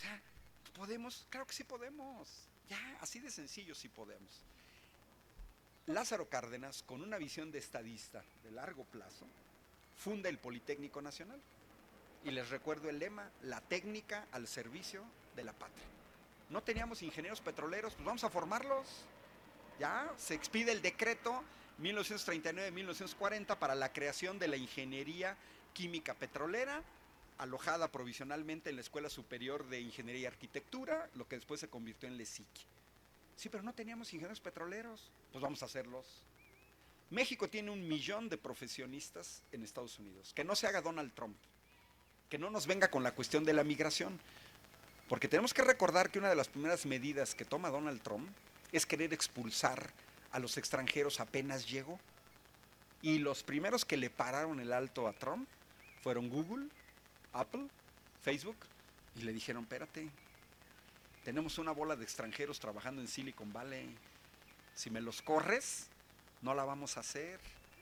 O sea, ¿podemos? Claro que sí podemos. Ya, así de sencillo sí podemos. Lázaro Cárdenas, con una visión de estadista de largo plazo, funda el Politécnico Nacional. Y les recuerdo el lema: la técnica al servicio de la patria. No teníamos ingenieros petroleros, pues vamos a formarlos. Ya se expide el decreto 1939-1940 para la creación de la ingeniería química petrolera, alojada provisionalmente en la Escuela Superior de Ingeniería y Arquitectura, lo que después se convirtió en LESIC. Sí, pero no teníamos ingenieros petroleros, pues vamos a hacerlos. México tiene 1 millón de profesionistas en Estados Unidos. Que no se haga Donald Trump, que no nos venga con la cuestión de la migración, porque tenemos que recordar que una de las primeras medidas que toma Donald Trump es querer expulsar a los extranjeros apenas llegó. Y los primeros que le pararon el alto a Trump fueron Google, Apple, Facebook, y le dijeron: espérate, tenemos una bola de extranjeros trabajando en Silicon Valley, si me los corres, no la vamos a hacer.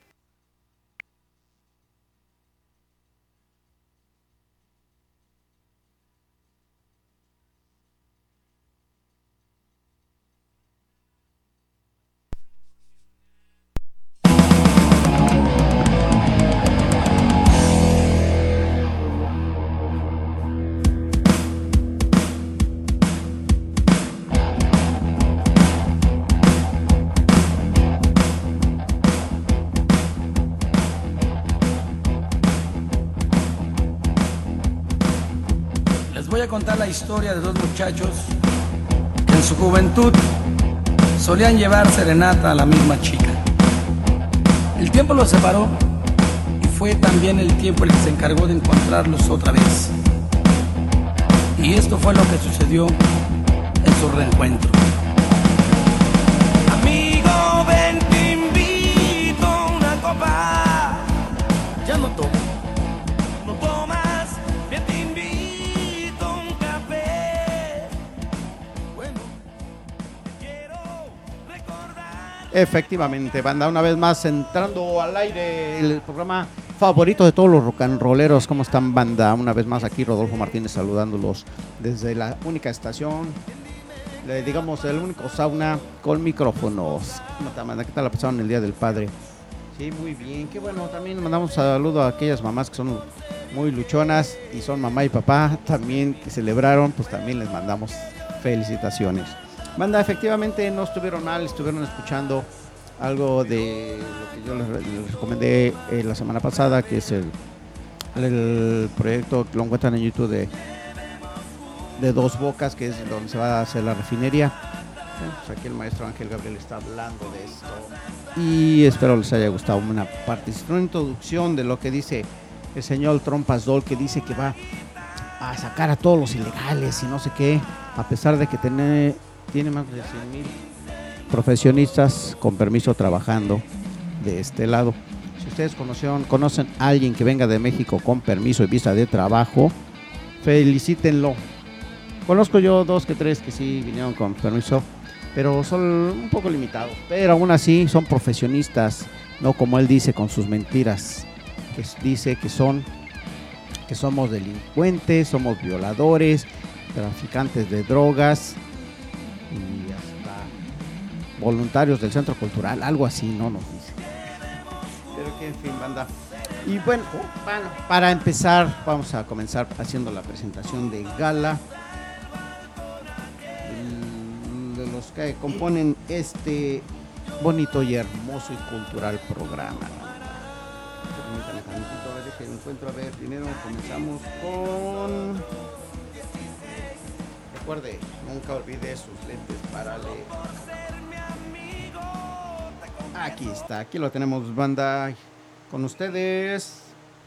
Voy a contar la historia de 2 muchachos que en su juventud solían llevar serenata a la misma chica. El tiempo los separó y fue también el tiempo el que se encargó de encontrarlos otra vez. Y esto fue lo que sucedió en su reencuentro. Amigo, ven, te invito a una copa. Ya no tomo. Efectivamente, banda, una vez más entrando al aire el programa favorito de todos los rock and rolleros. ¿Cómo están, banda? Una vez más aquí Rodolfo Martínez saludándolos desde la única estación, digamos el único sauna con micrófonos. ¿Cómo está, banda? ¿Qué tal la pasaron el Día del Padre? Sí, muy bien, qué bueno. También mandamos saludo a aquellas mamás que son muy luchonas y son mamá y papá también que celebraron, pues también les mandamos felicitaciones. Banda, efectivamente no estuvieron mal, estuvieron escuchando algo de lo que yo les recomendé la semana pasada, que es el proyecto que lo encuentran en YouTube de Dos Bocas, que es donde se va a hacer la refinería. Pues aquí el maestro Ángel Gabriel está hablando de esto y espero les haya gustado una introducción de lo que dice el señor Trompas Dol, que dice que va a sacar a todos los ilegales y no sé qué, a pesar de que tiene más de 100,000 profesionistas con permiso trabajando de este lado. Si ustedes conocen a alguien que venga de México con permiso y visa de trabajo, felicítenlo. Conozco yo 2 que 3 que sí vinieron con permiso, pero son un poco limitados. Pero aún así son profesionistas, no como él dice con sus mentiras, que dice que somos delincuentes, somos violadores, traficantes de drogas y hasta voluntarios del centro cultural, algo así, no nos dice. Pero que en fin, banda. Y bueno, para empezar, vamos a comenzar haciendo la presentación de gala de los que componen este bonito y hermoso y cultural programa. Permítanme tantito, a ver que encuentro. A ver, primero comenzamos con... Recuerde, nunca olvide sus lentes para leer. Aquí está, aquí lo tenemos, banda, con ustedes.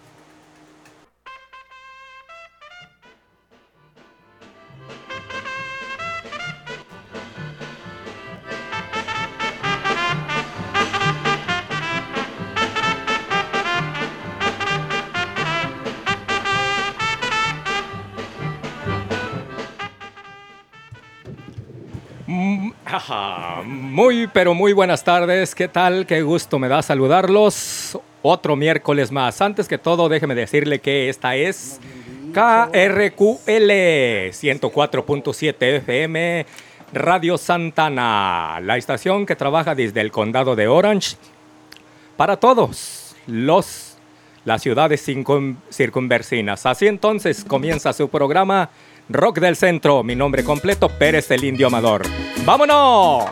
Muy, pero muy buenas tardes. ¿Qué tal? Qué gusto me da saludarlos. Otro miércoles más. Antes que todo, déjeme decirle que esta es KRQL 104.7 FM, Radio Santana, la estación que trabaja desde el condado de Orange para todos las ciudades circunvecinas. Así entonces comienza su programa Rock del Centro. Mi nombre completo, Pérez el Indio Amador. ¡Vámonos!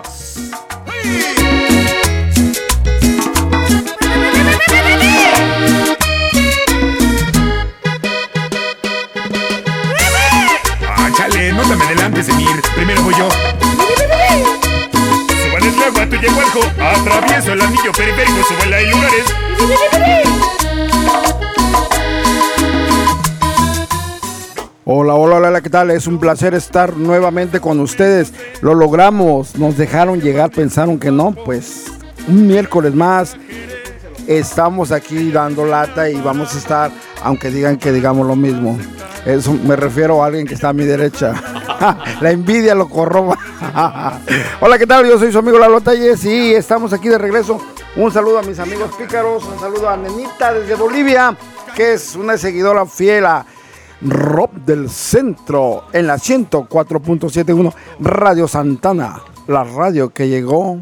Chale, no te me adelantes, Emir. Primero voy yo. Suban el agua, tú llego algo. Atravieso el anillo periférico, suban hay lugares. Hola, hola, hola, ¿qué tal? Es un placer estar nuevamente con ustedes. Lo logramos, nos dejaron llegar, pensaron que no, pues un miércoles más. Estamos aquí dando lata y vamos a estar, aunque digan que digamos lo mismo. Eso me refiero a alguien que está a mi derecha. La envidia lo corroba. Hola, ¿qué tal? Yo soy su amigo Lalo Talles y estamos aquí de regreso. Un saludo a mis amigos pícaros, un saludo a Nenita desde Bolivia, que es una seguidora fiel a Rock del Centro en la 104.71 Radio Santana, la radio que llegó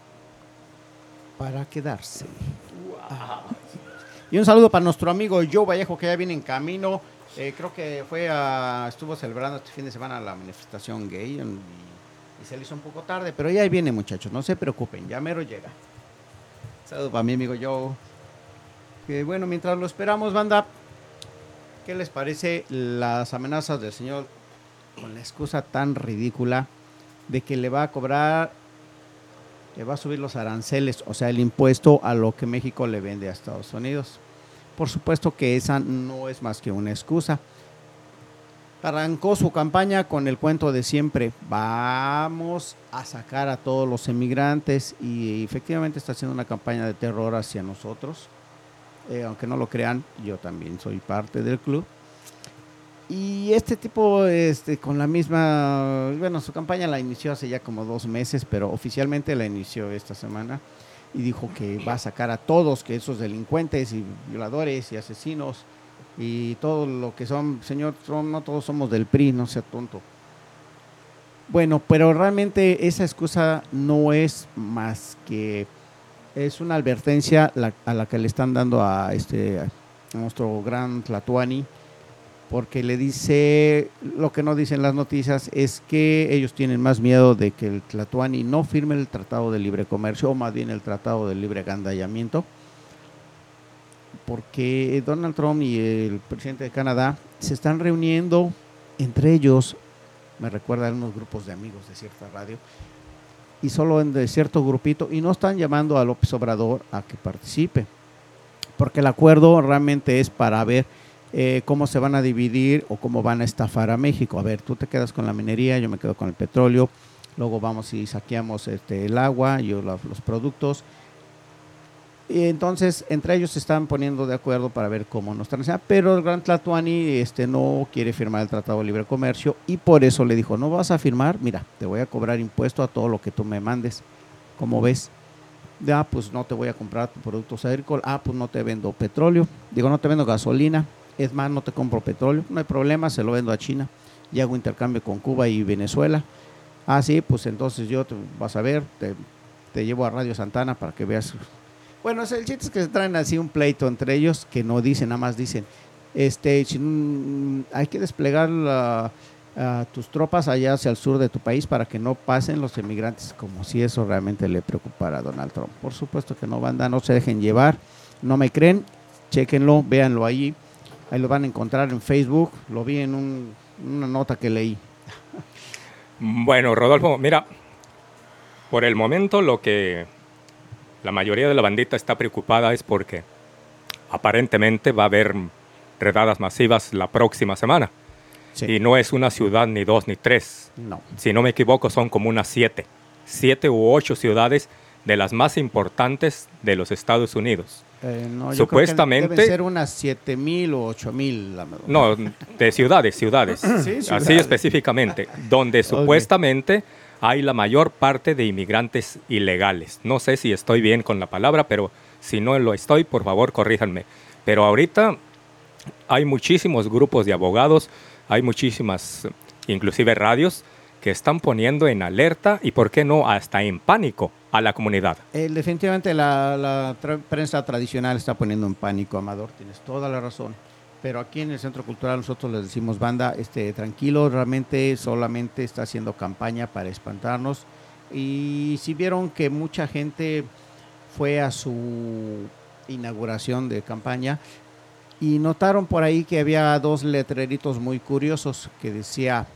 para quedarse. Y un saludo para nuestro amigo Joe Vallejo, que ya viene en camino. Creo que estuvo celebrando este fin de semana la manifestación gay y se le hizo un poco tarde, pero ya viene, muchachos, no se preocupen, ya mero llega. Saludo para mi amigo Joe. Que bueno, mientras lo esperamos, banda, ¿qué les parece las amenazas del señor con la excusa tan ridícula de que le va a subir los aranceles, o sea, el impuesto a lo que México le vende a Estados Unidos? Por supuesto que esa no es más que una excusa. Arrancó su campaña con el cuento de siempre: vamos a sacar a todos los emigrantes, y efectivamente está haciendo una campaña de terror hacia nosotros. Aunque no lo crean, yo también soy parte del club. Y este tipo, con la misma, bueno, su campaña la inició hace ya como 2 meses, pero oficialmente la inició esta semana y dijo que va a sacar a todos, que esos delincuentes y violadores y asesinos y todo lo que son. Señor Trump, no todos somos del PRI, no sea tonto. Bueno, pero realmente esa excusa no es más que es una advertencia a la que le están dando a nuestro gran Tlatuani, porque le dice, lo que no dicen las noticias es que ellos tienen más miedo de que el Tlatuani no firme el Tratado de Libre Comercio, o más bien el Tratado de Libre Agandallamiento, porque Donald Trump y el presidente de Canadá se están reuniendo entre ellos. Me recuerda a unos grupos de amigos de cierta radio, y solo de cierto grupito, y no están llamando a López Obrador a que participe, porque el acuerdo realmente es para ver cómo se van a dividir o cómo van a estafar a México. A ver, tú te quedas con la minería, yo me quedo con el petróleo, luego vamos y saqueamos el agua, yo los productos. Y entonces entre ellos se están poniendo de acuerdo para ver cómo nos transitan, pero el gran Tlatuani no quiere firmar el Tratado de Libre Comercio, y por eso le dijo: no vas a firmar, mira, te voy a cobrar impuesto a todo lo que tú me mandes. ¿Cómo ves? Pues no te voy a comprar tus productos agrícolas. Pues no te vendo petróleo, no te vendo gasolina, es más, no te compro petróleo, no hay problema, se lo vendo a China y hago intercambio con Cuba y Venezuela. Sí, pues entonces vas a ver, te llevo a Radio Santana para que veas. Bueno, el chiste es que se traen así un pleito entre ellos, que no dicen, nada más dicen, hay que desplegar tus tropas allá hacia el sur de tu país para que no pasen los emigrantes, como si eso realmente le preocupara a Donald Trump. Por supuesto que no, banda, no se dejen llevar, no me creen, chéquenlo, véanlo ahí lo van a encontrar en Facebook, lo vi en una nota que leí. Bueno, Rodolfo, mira, por el momento lo que la mayoría de la bandita está preocupada es porque aparentemente va a haber redadas masivas la próxima semana. Sí. Y no es una ciudad, ni 2, ni 3. No. Si no me equivoco, son como unas 7 u 8 ciudades de las más importantes de los Estados Unidos. No, supuestamente deben ser unas 7,000 o 8,000. No, de ciudades. Sí, así específicamente, donde supuestamente hay la mayor parte de inmigrantes ilegales. No sé si estoy bien con la palabra, pero si no lo estoy, por favor, corríjanme. Pero ahorita hay muchísimos grupos de abogados, hay muchísimas, inclusive radios, que están poniendo en alerta y, ¿por qué no, hasta en pánico a la comunidad? Definitivamente la prensa tradicional está poniendo en pánico, Amador, tienes toda la razón. Pero aquí en el Centro Cultural nosotros les decimos, banda, tranquilo, realmente solamente está haciendo campaña para espantarnos. Y si vieron que mucha gente fue a su inauguración de campaña y notaron por ahí que había 2 letreritos muy curiosos que decía,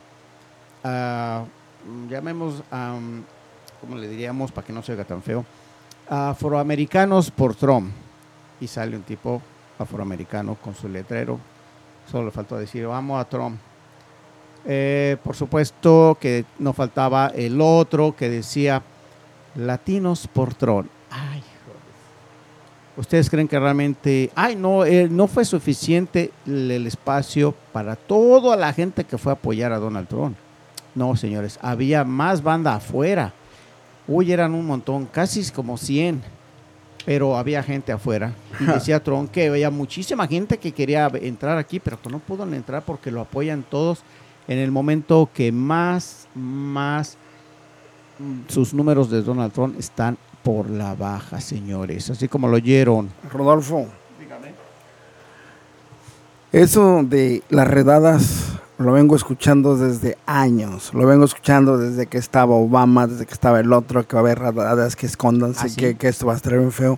llamemos, ¿cómo le diríamos para que no se oiga tan feo? Afroamericanos por Trump. Y sale un tipo afroamericano con su letrero. Solo le faltó decir, vamos a Trump. Por supuesto que no faltaba el otro que decía, latinos por Trump. Ay, joder. ¿Ustedes creen que realmente, no fue suficiente el espacio para toda la gente que fue a apoyar a Donald Trump? No, señores, había más banda afuera. Uy, eran un montón, casi como 100. Pero había gente afuera y decía Trump que había muchísima gente que quería entrar aquí, pero que no pudo entrar porque lo apoyan todos en el momento que más sus números de Donald Trump están por la baja, señores, así como lo oyeron. Rodolfo, Dígame. eso de las redadas lo vengo escuchando desde años, lo vengo escuchando desde que estaba Obama, desde que estaba el otro, que va a haber redadas, que escóndanse, ¿sí? que esto va a estar bien feo.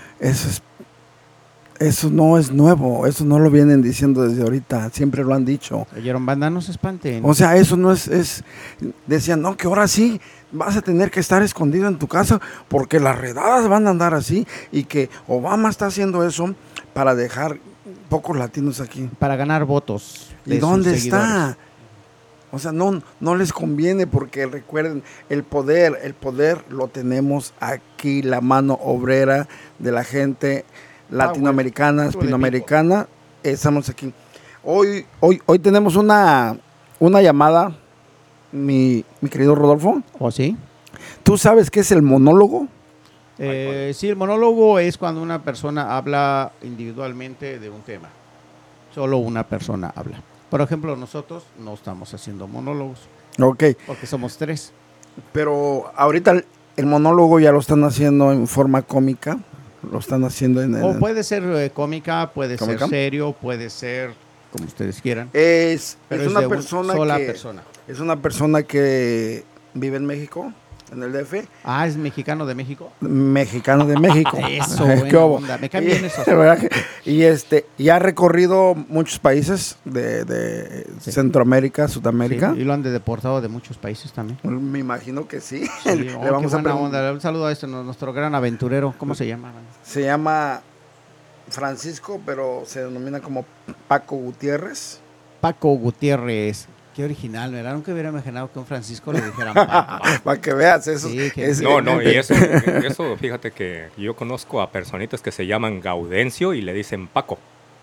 Eso no es nuevo, eso no lo vienen diciendo desde ahorita, siempre lo han dicho. Oyeron, banda, no se espanten. O sea, eso no es decían, no, que ahora sí vas a tener que estar escondido en tu casa porque las redadas van a andar así y que Obama está haciendo eso para dejar pocos latinos aquí. Para ganar votos. ¿Y dónde está? O sea, no les conviene porque recuerden, el poder lo tenemos aquí, la mano obrera de la gente latinoamericana, hispanoamericana, estamos aquí. Hoy tenemos una llamada, mi querido Rodolfo. ¿O sí? ¿Tú sabes qué es el monólogo? Sí, el monólogo es cuando una persona habla individualmente de un tema. Solo una persona habla. Por ejemplo, nosotros no estamos haciendo monólogos. Ok. Porque somos 3. Pero ahorita el monólogo ya lo están haciendo en forma cómica. Lo están haciendo O puede ser cómica, puede ¿Cómica? ser serio, puede ser como ustedes quieran. Es una de persona sola que persona. es una persona que vive en México, en el DF. ¿Es mexicano de México? Mexicano de México. Eso, ¿Qué buena hubo? onda. Me caen bien esos. Y ha recorrido muchos países de Sí. Centroamérica, Sudamérica. Sí, y lo han deportado de muchos países también. Me imagino que sí. Sí, Le qué vamos a buena preguntar. onda. Un saludo a nuestro gran aventurero. ¿Cómo se llama? Se llama Francisco, pero se denomina como Paco Gutiérrez. Paco Gutiérrez. Qué original, ¿verdad? Nunca hubiera imaginado que un Francisco le dijeran Paco. Para que veas eso. Sí, que- No, y eso, fíjate que yo conozco a personitas que se llaman Gaudencio y le dicen Paco.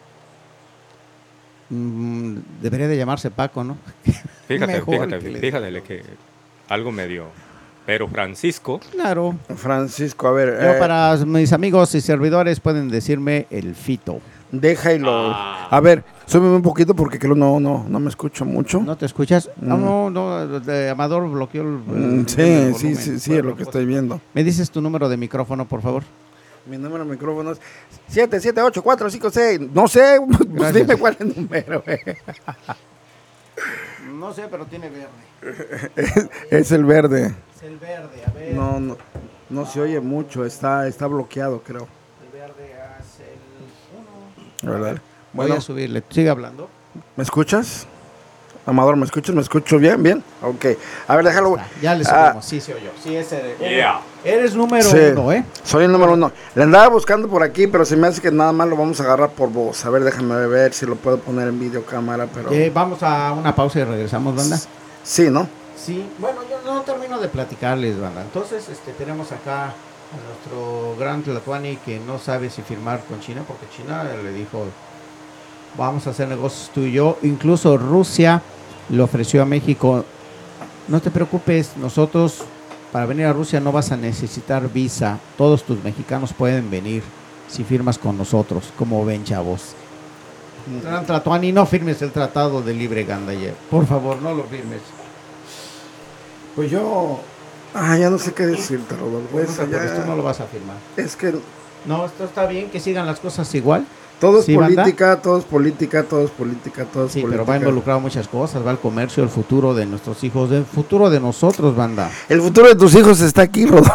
Debería de llamarse Paco, ¿no? Fíjate Mejor que le que algo medio. Pero Francisco, Claro. Francisco, a ver. Yo para mis amigos y servidores pueden decirme el Fito. Déjalo. A ver, súbeme un poquito porque creo no me escucho mucho. ¿No te escuchas? No, de Amador bloqueó el Sí, volumen. es lo que estoy viendo. ¿Me dices tu número de micrófono, por favor? Mi número de micrófono es 778-456. No sé, pues Gracias. dime cuál es el número. No sé, pero tiene verde. Es el verde. Es el verde, a ver. No se oye mucho, está bloqueado, creo. El verde es el 1. ¿Verdad? Voy a subirle. Sigue hablando. ¿Me escuchas? Amador, ¿me escuchas? ¿Me escucho bien? ¿Bien? Ok. A ver, déjalo. Ya le subimos. Sí, se oyó. Sí, ese. Yeah. Eres número Sí. 1, ¿eh? Soy el número 1. Le andaba buscando por aquí, pero se me hace que nada más lo vamos a agarrar por voz. A ver, déjame ver si lo puedo poner en videocámara, pero... Vamos a una pausa y regresamos, banda. Sí, ¿no? Sí, bueno, yo no termino de platicarles, banda. Entonces, tenemos acá a nuestro gran Tlatuani que no sabe si firmar con China, porque China le dijo, vamos a hacer negocios tú y yo. Incluso Rusia le ofreció a México, no te preocupes, nosotros para venir a Rusia no vas a necesitar visa, todos tus mexicanos pueden venir si firmas con nosotros. ¿Cómo ven, chavos? Tlatuani, no firmes el tratado de libre gandalle. Por favor, no lo firmes. Pues yo... ya no sé qué decirte, Rodolfo. Pues esto no lo vas a firmar. Es que No, esto está bien, que sigan las cosas igual. todo es ¿Sí, política, todo es política, todo es política, todo es Sí, política. pero va involucrado muchas cosas. Va el comercio, el futuro de nuestros hijos, el futuro de nosotros, banda. El futuro de tus hijos está aquí, Rodolfo.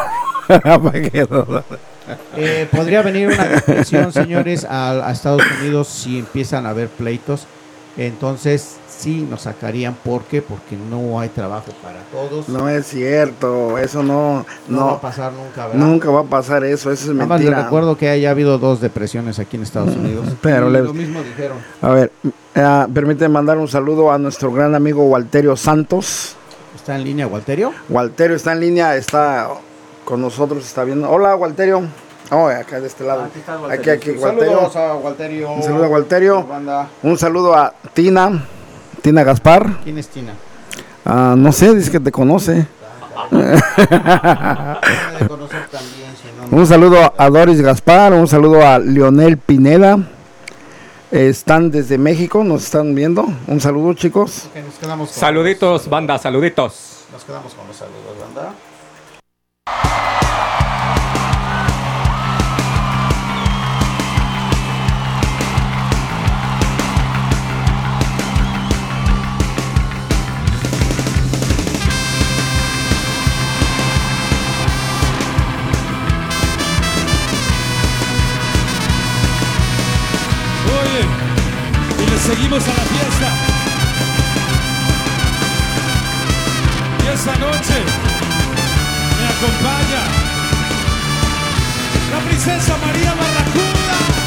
Podría venir una depresión, señores, a Estados Unidos si empiezan a haber pleitos. Entonces, sí nos sacarían. ¿Por qué? Porque no hay trabajo para todos. No es cierto, eso no va a pasar nunca, ¿verdad? Nunca va a pasar eso es Nada más les mentira. recuerdo que haya habido 2 depresiones aquí en Estados Unidos. Pero Y les- lo mismo dijeron. A ver, permíteme mandar un saludo a nuestro gran amigo Walterio Santos. ¿Está en línea, Walterio? Walterio está en línea, está con nosotros, está viendo. Hola, Walterio. Acá de este lado. Aquí, Walterio. Saludos a Walterio. Un saludo a Walterio. Banda. Un saludo a Tina Gaspar. ¿Quién es Tina? No sé, dice que te conoce. Debe de conocer también, si no, no. Un saludo a Doris Gaspar, un saludo a Leonel Pineda. Están desde México, nos están viendo. Un saludo, chicos. Ok, nos quedamos con Saluditos, banda, saluditos. Nos quedamos con los saludos, banda. Oye, y le seguimos a la fiesta. Y esta noche me acompaña la princesa María Barracuda.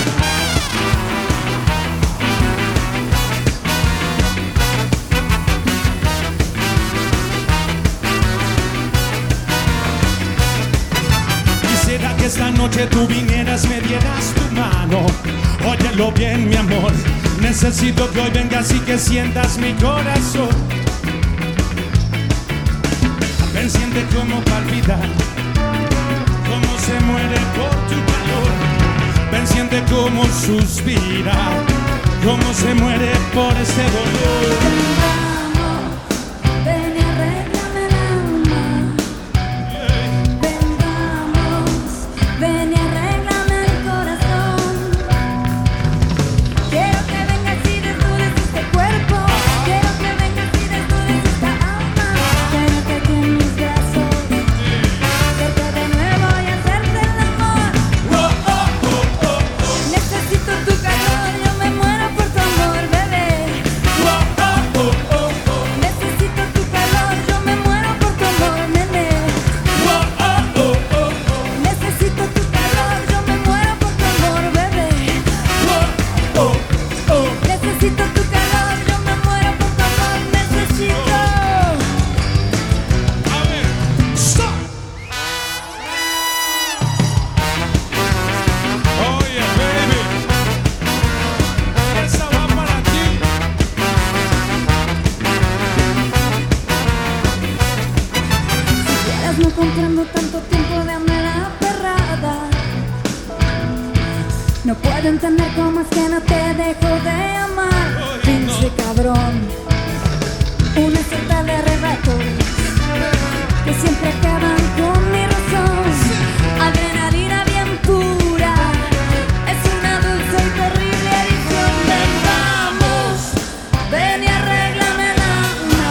Quisiera que esta noche tú vinieras, me dieras tu mano. Óyelo bien, mi amor. Necesito que hoy vengas y que sientas mi corazón. Ven, siente cómo palpita, cómo se muere por tu calor. Ven, siente cómo suspira, cómo se muere por ese dolor. Ven y arréglame el alma. Ven y arréglame el corazón. Quiero que vengas y desnudes este cuerpo. Quiero que vengas y desnudes esta alma. Quédate aquí en mis brazos. Verte de nuevo y hacerte el amor. Necesito tu calor, yo me muero por tu amor, bebé. Necesito tu calor, yo me muero por tu amor, nene. Necesito tu calor, yo me muero por tu amor, bebé. Necesito tu calor, yo me muero por tu amor, necesito. A ver, stop. Oye, baby, esa va para ti. Quieras, no comprendo tanto tiempo de manera aferrada. No puedo entender cómo es que no te dejo de amar. Pinche cabrón. Una suerte de arrebatos que siempre acaban con mi razón. Adrenalina bien pura, es una dulce y terrible adicción. Ven, vamos, ven y arréglame el alma.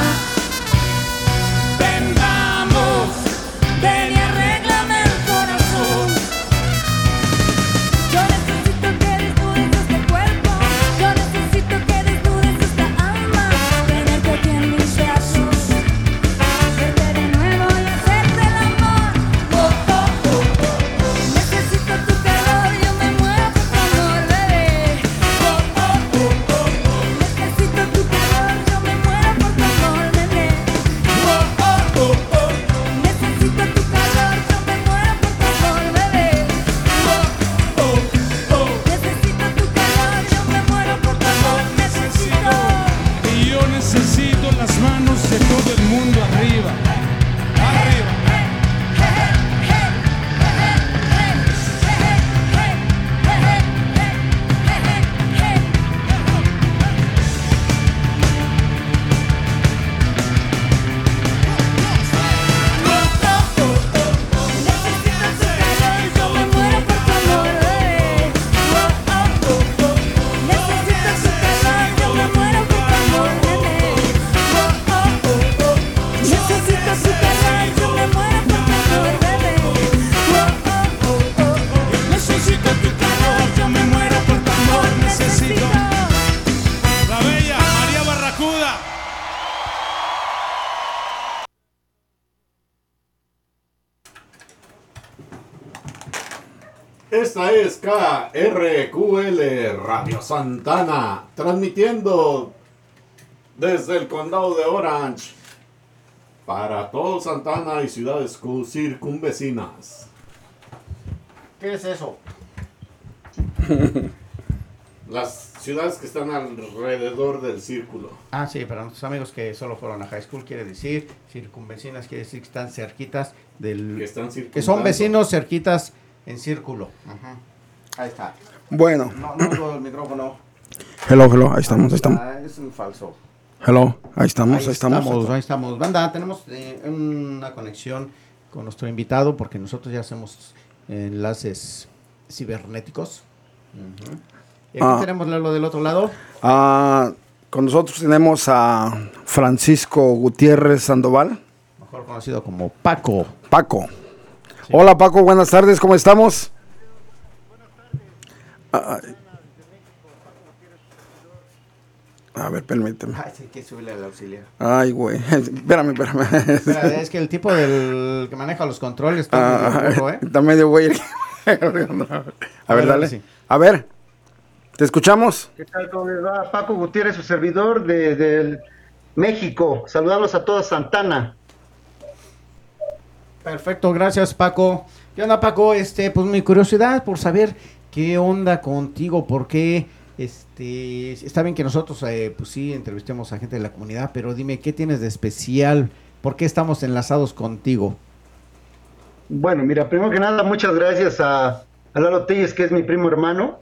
Ven, vamos, ven y arréglame el corazón. Yo necesito que desnudes Esta es KRQL Radio Santana, transmitiendo desde el condado de Orange para todo Santana y ciudades circunvecinas. ¿Qué es eso? Las ciudades que están alrededor del círculo. Ah, sí, para nuestros amigos que solo fueron a high school quiere decir circunvecinas, quiere decir que están cerquitas del... Que son vecinos cerquitas en círculo. Ajá. Ahí está. Bueno. No, el micrófono. Hello, ahí estamos. Es un falso. Hello, ahí estamos. Ahí estamos. Banda, tenemos una conexión con nuestro invitado porque nosotros ya hacemos enlaces cibernéticos. Uh-huh. Y aquí tenemos lo del otro lado. Con nosotros tenemos a Francisco Gutiérrez Sandoval. Mejor conocido como Paco. Sí. Hola Paco, buenas tardes, ¿cómo estamos? A ver, permíteme. Ay, sí, que subirle al auxiliar. Ay, güey. Espérame. Espera, es que el tipo del que maneja los controles está medio burro, Está medio güey. A ver, dale. Sí. A ver, ¿te escuchamos? ¿Qué tal? ¿Cómo les va? Paco Gutiérrez, su servidor de México. Saludarlos a toda Santana. Perfecto, gracias Paco. ¿Qué onda, Paco? Pues mi curiosidad por saber qué onda contigo, por qué... está bien que nosotros, pues sí, entrevistemos a gente de la comunidad, pero dime, ¿qué tienes de especial? ¿Por qué estamos enlazados contigo? Bueno, mira, primero que nada, muchas gracias a Lalo Telles, que es mi primo hermano.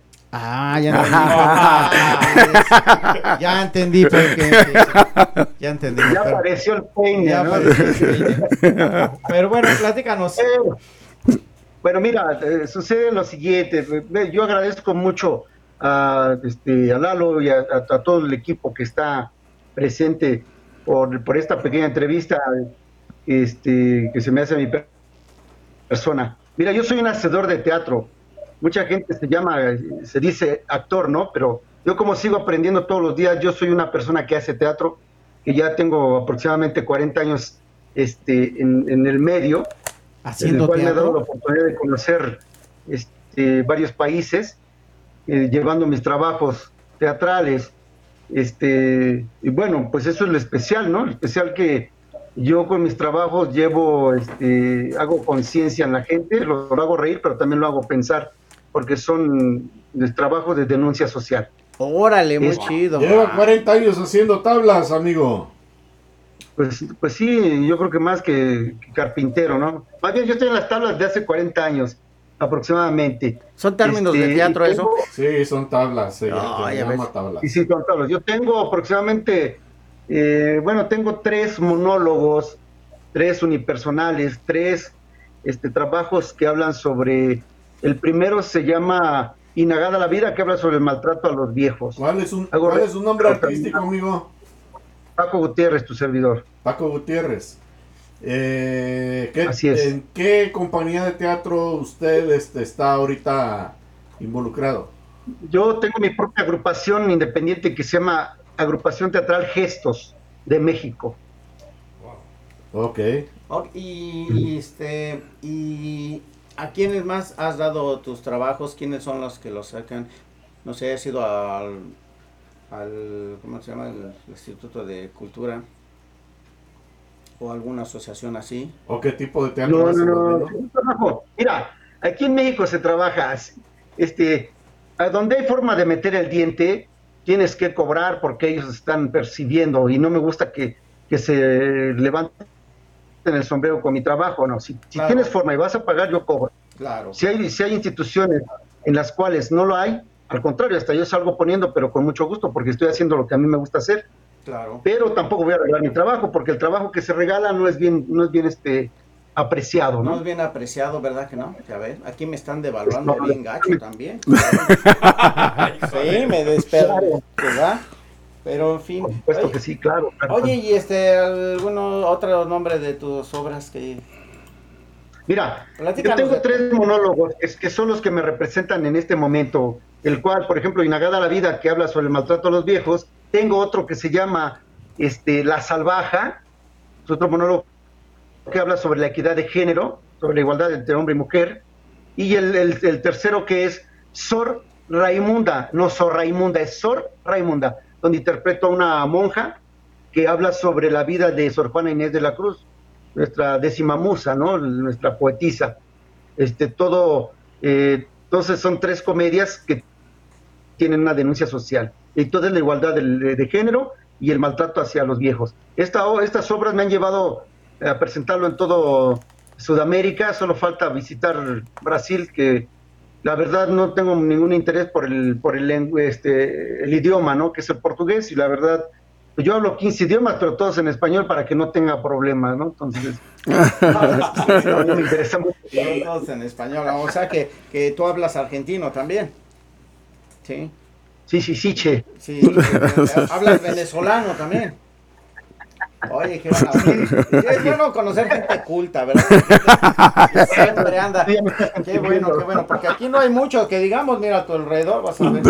Ya entendí. Ya entendí. Ya apareció el peine, ¿no? Pero bueno, platícanos. Bueno, mira, sucede lo siguiente. Yo agradezco mucho a Lalo y a todo el equipo que está presente por esta pequeña entrevista que se me hace a mi persona. Mira, yo soy un hacedor de teatro. Mucha gente se dice actor, ¿no? Pero yo como sigo aprendiendo todos los días, yo soy una persona que hace teatro, que ya tengo aproximadamente 40 años en el medio, haciendo en el cual teatro. me he dado la oportunidad de conocer varios países, llevando mis trabajos teatrales, y bueno, pues eso es lo especial, ¿no? Lo especial que yo con mis trabajos hago conciencia en la gente, lo hago reír, pero también lo hago pensar, porque son trabajos de denuncia social. Órale, muy chido. Lleva 40 años haciendo tablas, amigo. Pues sí, yo creo que más que carpintero, ¿no? Más bien yo estoy en las tablas de hace 40 años, aproximadamente. ¿Son términos de teatro eso? Sí, son tablas, se llama tablas. Sí, son tablas. Yo tengo aproximadamente, tengo 3 monólogos, 3 unipersonales, 3 trabajos que hablan sobre, el primero se llama Inagada la vida, que habla sobre el maltrato a los viejos. ¿Cuál es su nombre artístico, amigo? Paco Gutiérrez, tu servidor. Paco Gutiérrez. Así es. ¿En qué compañía de teatro usted está ahorita involucrado? Yo tengo mi propia agrupación independiente que se llama Agrupación Teatral Gestos de México. Ok. Y ¿a quiénes más has dado tus trabajos? ¿Quiénes son los que los sacan? No sé, ¿has ido al ¿cómo se llama? El Instituto de Cultura o alguna asociación así? ¿O qué tipo de teatro? No. Mira, aquí en México se trabaja a donde hay forma de meter el diente, tienes que cobrar porque ellos están percibiendo, y no me gusta que se levanten el sombrero con mi trabajo, no. Si tienes forma y vas a pagar, yo cobro. Claro. Si hay instituciones en las cuales no lo hay, al contrario, hasta yo salgo poniendo, pero con mucho gusto, porque estoy haciendo lo que a mí me gusta hacer. Claro. Pero tampoco voy a regalar mi trabajo, porque el trabajo que se regala no es bien apreciado, ¿no? No es bien apreciado, ¿verdad que no? Ya ves, aquí me están devaluando bien gacho también. Sí, me desespero, ¿verdad? Pero en fin. Por supuesto que sí, claro. Oye, ¿y alguno otro nombre de tus obras que...? Mira, yo tengo 3 monólogos que son los que me representan en este momento, el cual, por ejemplo, Inagada la vida, que habla sobre el maltrato a los viejos. Tengo otro que se llama La Salvaja, es otro monólogo que habla sobre la equidad de género, sobre la igualdad entre hombre y mujer. y el tercero que es Sor Raimunda, no Sor Raimunda, es Sor Raimunda, donde interpreto a una monja que habla sobre la vida de Sor Juana Inés de la Cruz, nuestra décima musa, ¿no? Nuestra poetisa. Entonces son 3 comedias que tienen una denuncia social. Y toda es la igualdad de género y el maltrato hacia los viejos. Estas obras me han llevado a presentarlo en todo Sudamérica, solo falta visitar Brasil, que la verdad no tengo ningún interés por el idioma, ¿no? Que es el portugués, y la verdad, pues yo hablo 15 idiomas, pero todos en español para que no tenga problemas, ¿no? Entonces, no me interesa mucho. Y todos en español, o sea que tú hablas argentino también. Sí. Sí, che. Sí, hablas venezolano también. Oye, qué bueno. Es bueno conocer gente culta, ¿verdad? Siempre anda. Qué bueno, porque aquí no hay mucho que digamos, mira a tu alrededor, vas a ver.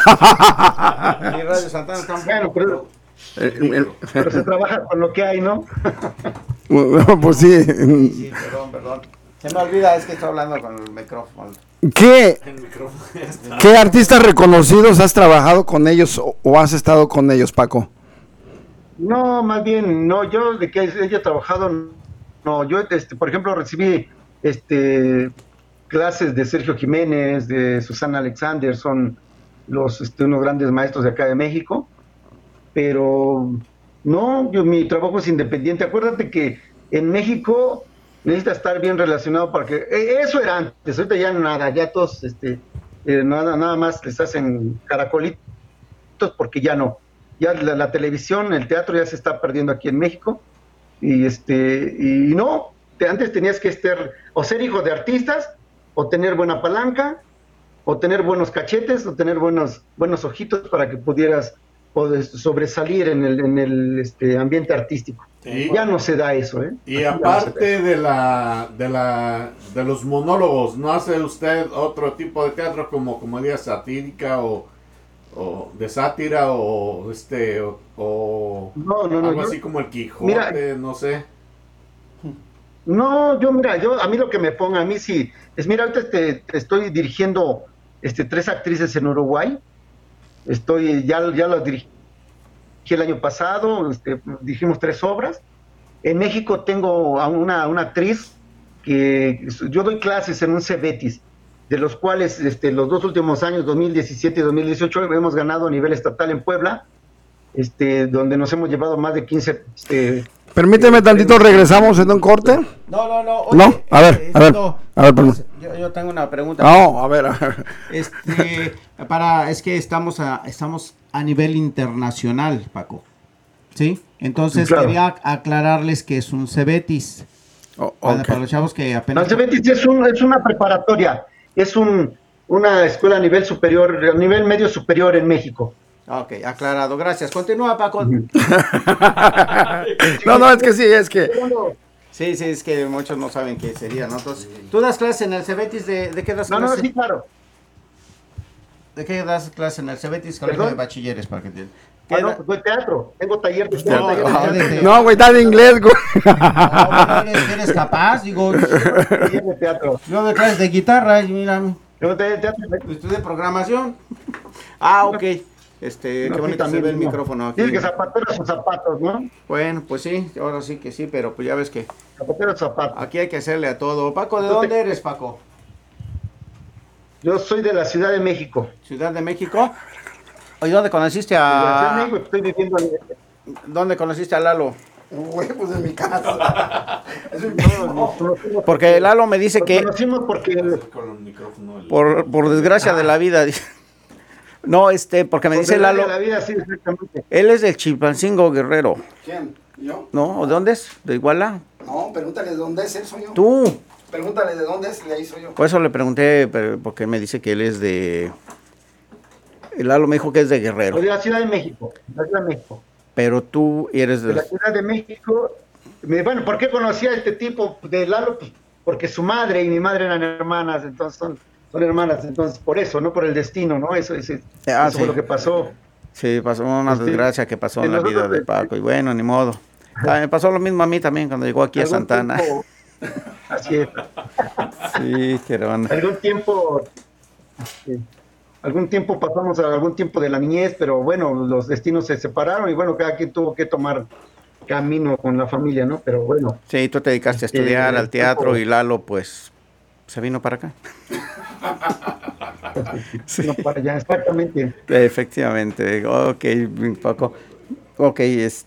Y Radio Santana está bueno, pero se trabaja con lo que hay, ¿no? Pues sí. Sí, perdón. Se me olvida, es que estoy hablando con el micrófono. ¿Qué artistas reconocidos has trabajado con ellos o has estado con ellos, Paco? No, más bien, no, yo de que haya trabajado, no, yo, por ejemplo, recibí, clases de Sergio Jiménez, de Susana Alexander, son unos grandes maestros de acá de México, pero no, mi trabajo es independiente. Acuérdate que en México necesita estar bien relacionado para que, eso era antes, ahorita ya nada, ya todos, nada más les hacen caracolitos porque ya no. Ya la televisión, el teatro ya se está perdiendo aquí en México, y no, antes tenías que o ser hijo de artistas, o tener buena palanca, o tener buenos cachetes, o tener buenos ojitos para que pudieras sobresalir en el ambiente artístico. Sí. Ya no se da eso, ¿eh? Y aparte de los monólogos, ¿no hace usted otro tipo de teatro como comedia satírica o de sátira o no, algo así como el Quijote, mira, no sé? No, a mí lo que me ponga, a mí sí, mira, ahorita estoy dirigiendo 3 actrices en Uruguay, ya las dirigí el año pasado, dirigimos 3 obras. En México tengo a una actriz que yo doy clases en un Cebetis, de los cuales los 2 últimos años, 2017 y 2018, hemos ganado a nivel estatal en Puebla, donde nos hemos llevado más de 15... Permíteme tantito, regresamos en un corte. No. Oye, no, a ver, perdón. Yo tengo una pregunta. No, a ver. Es que estamos a nivel internacional, Paco. ¿Sí? Entonces claro. Quería aclararles que es un Cebetis. Okay. Para los chavos que apenas... El Cebetis es una preparatoria, es una escuela a nivel superior, a nivel medio superior en México. Ok, aclarado, gracias. Continúa, Paco. No, es que sí, es que... Sí, es que muchos no saben qué sería, ¿no? Entonces, ¿tú das clases en el Cebetis? ¿De qué das clases? No, sí, claro. ¿De qué das clases en el Cebetis? Colegio de Bachilleres, para que te... Doy teatro, tengo taller de teatro. No, güey, da de inglés, güey. No, eres capaz, digo. Taller de teatro. Yo doy clases de guitarra, y mira. Yo de teatro. Estudié programación. Ok. Qué bonito se ve el micrófono aquí. Tienes que zapateros sus zapatos, ¿no? Bueno, pues sí, ahora sí que sí, pero pues ya ves que zapateros zapatos. Aquí hay que hacerle a todo. Paco, ¿de dónde eres, Paco? Yo soy de la Ciudad de México. ¿Ciudad de México? ¿Y dónde conociste a...? México, estoy viviendo en... ¿Dónde conociste a Lalo? Güey, pues en mi casa. Porque Lalo me dice que... Conocimos porque... Por desgracia de la vida. No, porque me dice Lalo... La vida, sí, exactamente. Él es del Chilpancingo Guerrero. ¿Quién? ¿Yo? ¿No? ¿De dónde es? ¿De Iguala? No, pregúntale de dónde es, él soy yo. ¿Tú? Pregúntale de dónde es, de ahí soy yo. Por eso le pregunté, porque me dice que él es de... Lalo me dijo que es de Guerrero. De la Ciudad de México, Pero tú eres de la Ciudad de México. Bueno, ¿por qué conocí a este tipo de Lalo? Pues porque su madre y mi madre eran hermanas, entonces son hermanas, entonces por eso, no por el destino, ¿no? Eso fue lo que pasó. Sí, pasó una desgracia que pasó en la vida de Paco, y bueno, ni modo. Me pasó lo mismo a mí también cuando llegó aquí a Santana. Así es. Sí, qué onda. Algún tiempo pasamos a algún tiempo de la niñez, pero bueno, los destinos se separaron y bueno, cada quien tuvo que tomar camino con la familia, ¿no? Pero bueno. Sí, tú te dedicaste a estudiar al teatro y Lalo, pues, se vino para acá. Sí. No, para allá, exactamente. Efectivamente. Ok, un poco. Ok,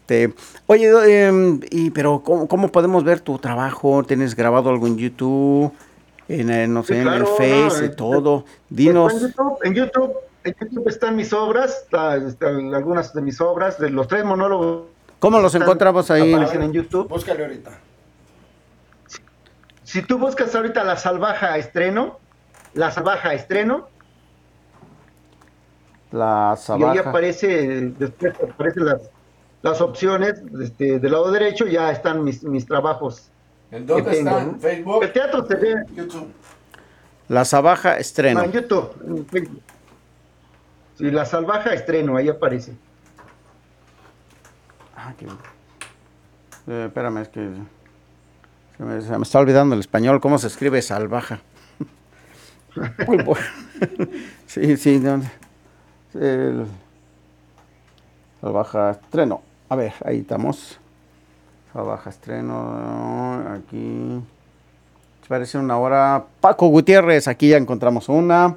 oye, pero ¿cómo podemos ver tu trabajo? ¿Tienes grabado algo en YouTube? No sé, Sí, claro, en el Face, no, todo. Dinos. En YouTube están mis obras, algunas de mis obras, de los 3 monólogos. ¿Cómo los encontramos ahí? Aparecen en YouTube. Búscale ahorita. Si tú buscas ahorita La Salvaja Estreno, y ahí aparece, después aparecen las opciones, del lado derecho ya están mis trabajos. ¿En dónde están? ¿No? ¿Facebook? El teatro se ve. YouTube. La Salvaja Estreno. No, en YouTube. En Facebook. Sí, La Salvaja Estreno, ahí aparece. Ah, espérame, es que se me está olvidando el español. ¿Cómo se escribe salvaja? Sí, ¿dónde? Salvaja Estreno. A ver, ahí estamos. Salvaja Estreno. Aquí. Parece una hora. Paco Gutiérrez, aquí ya encontramos una.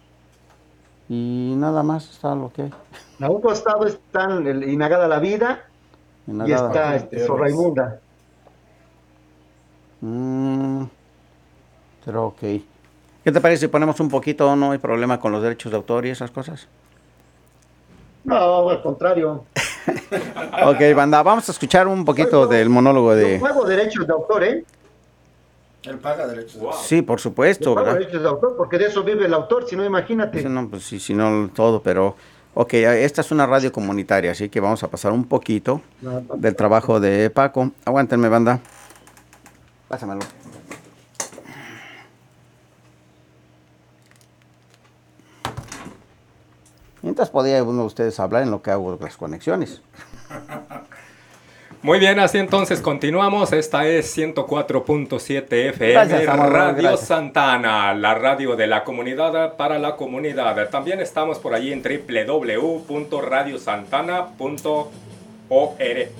Y nada más está lo que hay. A un costado están Inagada la Vida y está Sor Raimunda. Pero ok. ¿Qué te parece si ponemos un poquito? ¿No hay problema con los derechos de autor y esas cosas? No, al contrario. Ok, banda, vamos a escuchar un poquito del monólogo de... Yo pago derechos de autor, ¿eh? Él paga derechos de autor. Sí, por supuesto, Yo pago ¿verdad? derechos de autor, porque de eso vive el autor, si no, imagínate. No, pues sí, si no todo, pero... Ok, esta es una radio comunitaria, así que vamos a pasar un poquito del trabajo de Paco. Aguántenme, banda. Pásamelo. Mientras podía uno de ustedes hablar en lo que hago las conexiones. Muy bien, así entonces continuamos. Esta es 104.7 FM, Gracias, amor, Radio gracias. Santana, la radio de la comunidad para la comunidad. También estamos por allí en www.radiosantana.org.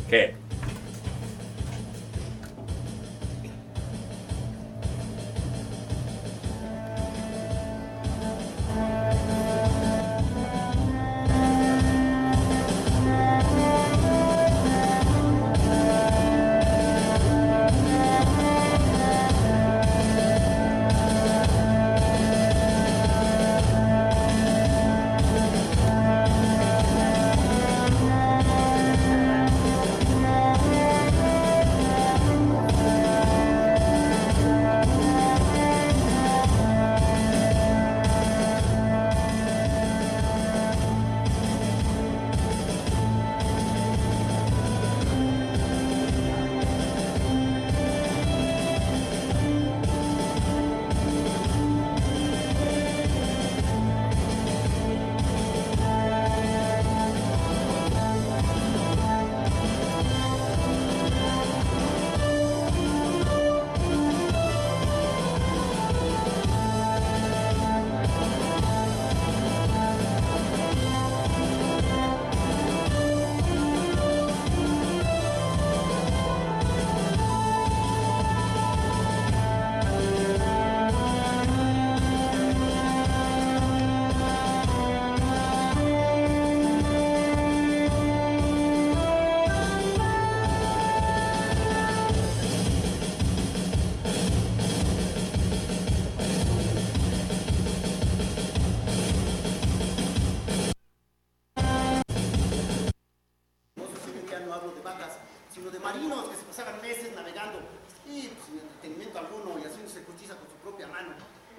Sino de marinos que se pasaban meses navegando y pues, sin entretenimiento alguno y haciéndose cuchillas con su propia mano.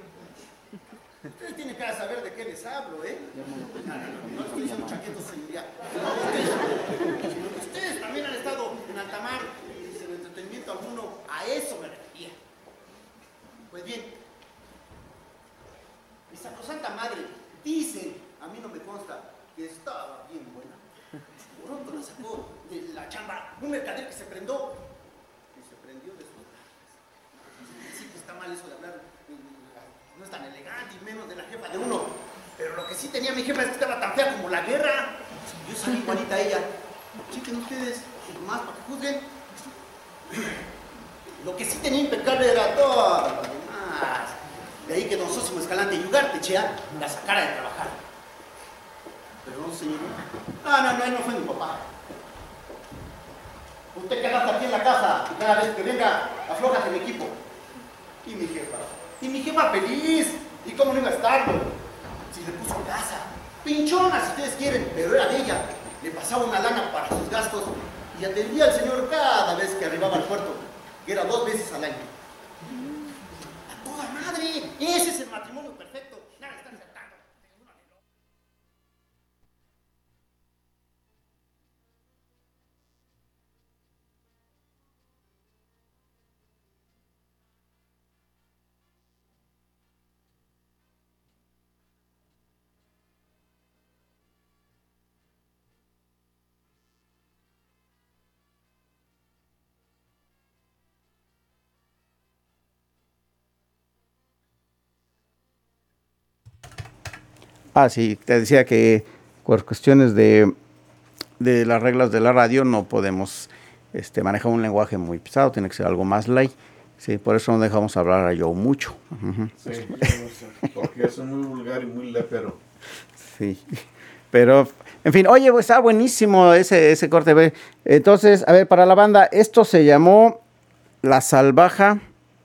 Ustedes tienen que saber de qué les hablo, ¿eh? No estoy diciendo chaquetos, señoría. Sino que ustedes también han estado en alta mar y sin entretenimiento alguno. A eso me refería. Pues bien, mi sacrosanta madre dice, a mí no me consta, que estaba bien buena. Pronto la sacó de la chamba un mercader que se prendió de sus y menos de la jefa de uno. Pero lo que sí tenía mi jefa es que estaba tan fea como la guerra. Yo salí igualita a ella. Chequen ustedes, más para que juzguen. Lo que sí tenía impecable era todo lo demás. De ahí que don Sósimo Escalante y Ugarte, chea, la sacara de trabajar. Pero no, señor. No fue mi papá. Usted que gasta aquí en la casa y cada vez que venga, aflojas el equipo. Y mi jefa feliz. ¿Y cómo no iba a estarlo? Si le puso casa. Pinchona, si ustedes quieren, pero era de ella. Le pasaba una lana para sus gastos y atendía al señor cada vez que arribaba al puerto, que era 2 veces al año. ¡A toda madre! Ese es el matrimonio perfecto. Nada, están saltando. Sí, te decía que por cuestiones de las reglas de la radio no podemos manejar un lenguaje muy pesado, tiene que ser algo más light. Sí, por eso no dejamos hablar a Joe mucho. Sí, porque es muy vulgar y muy lepero. Sí, pero, en fin, oye, pues está buenísimo ese corte. ¿Ve? Entonces, a ver, para la banda, esto se llamó La Salvaja.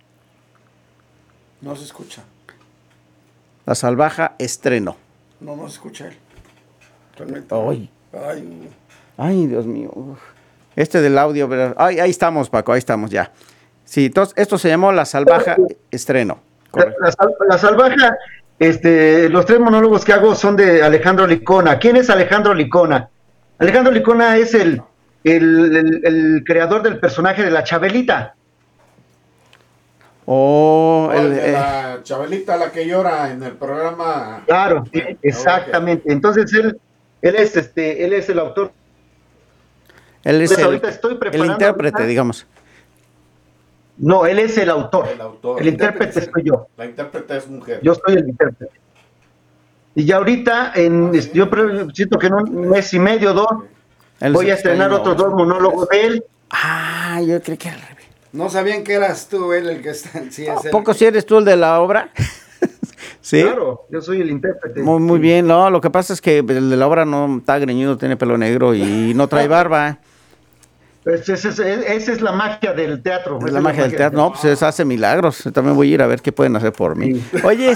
No se escucha. La Salvaja estreno. No se escucha él. Realmente. Ay, Dios mío. Del audio, ¿verdad? Ahí estamos, Paco, ahí estamos ya. Sí, entonces, esto se llamó La Salvaja estreno. La Salvaja, los 3 monólogos que hago son de Alejandro Licona. ¿Quién es Alejandro Licona? Alejandro Licona es el creador del personaje de la Chabelita. La Chabelita, la que llora en el programa. Claro, exactamente. Entonces él es el autor. Él es ahorita estoy preparando, el intérprete, digamos. No, él es el autor. El intérprete soy yo. La intérprete es mujer. Yo soy el intérprete. Y ya ahorita, yo siento que en un mes y medio, 2, voy a estrenar otros 2 monólogos de él. Yo creí que era al revés. No sabían que eras tú él el que está. Sí, ¿A poco si eres tú el de la obra? Sí. Claro, yo soy el intérprete. Muy bien, no, lo que pasa es que el de la obra no está greñudo, tiene pelo negro y no trae barba. Pues esa es la magia del teatro. Es la magia del teatro. No, pues hace milagros. También voy a ir a ver qué pueden hacer por mí. Sí. Oye,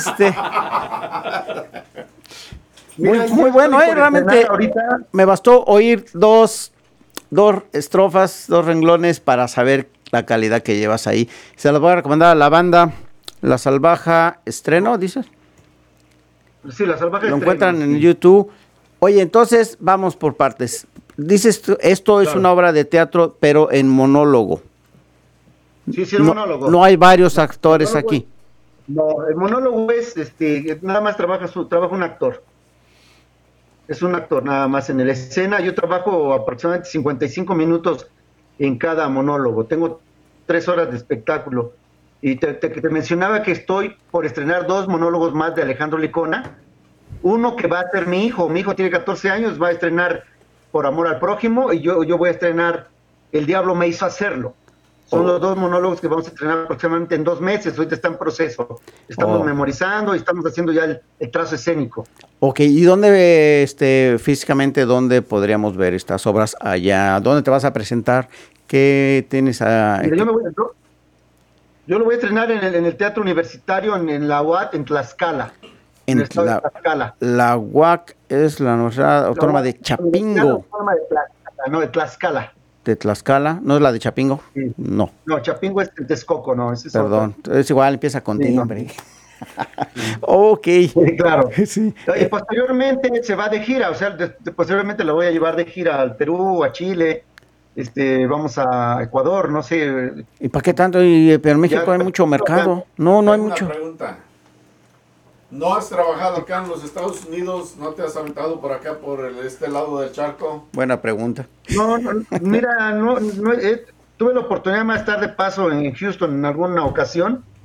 muy bueno, realmente ahorita me bastó oír dos estrofas, 2 renglones para saber la calidad que llevas ahí. Se las voy a recomendar a la banda La Salvaja estreno, ¿dices? Sí, La Salvaja estreno. Lo encuentran en YouTube. Oye, entonces vamos por partes. Dices, esto es una obra de teatro, pero en monólogo. Sí, en monólogo. No hay varios actores aquí. No, el monólogo es, nada más trabaja un actor. Es un actor nada más en la escena. Yo trabajo aproximadamente 55 minutos en cada monólogo. Tengo 3 horas de espectáculo. Y te mencionaba que estoy por estrenar 2 monólogos más de Alejandro Licona. Uno que va a ser mi hijo tiene 14 años, va a estrenar Por Amor al Prójimo, y yo voy a estrenar El Diablo me hizo hacerlo. Son los 2 monólogos que vamos a estrenar aproximadamente en 2 meses, ahorita está en proceso. Estamos memorizando y estamos haciendo ya el trazo escénico. Ok, ¿y dónde, físicamente, dónde podríamos ver estas obras allá? ¿Dónde te vas a presentar? ¿Qué tienes a...? Mira, yo lo voy a estrenar en el Teatro Universitario, en la UAT, en Tlaxcala. En Tlaxcala. La UAC es la Universidad Autónoma de Chapingo. No, de Tlaxcala. ¿De Tlaxcala? ¿No es la de Chapingo? Sí. No. No, Chapingo es Texcoco, no. Perdón, es igual, empieza con T, hombre. Ok. Sí, claro. Sí. Y posteriormente se va de gira, posteriormente lo voy a llevar de gira al Perú, a Chile, vamos a Ecuador, no sé. ¿Y para qué tanto? Pero en México hay mucho mercado. No hay mucho. Una pregunta. ¿No has trabajado acá en los Estados Unidos? ¿No te has aventado por acá, por este lado del charco? Buena pregunta. No, mira, tuve la oportunidad más tarde de paso en Houston en alguna ocasión,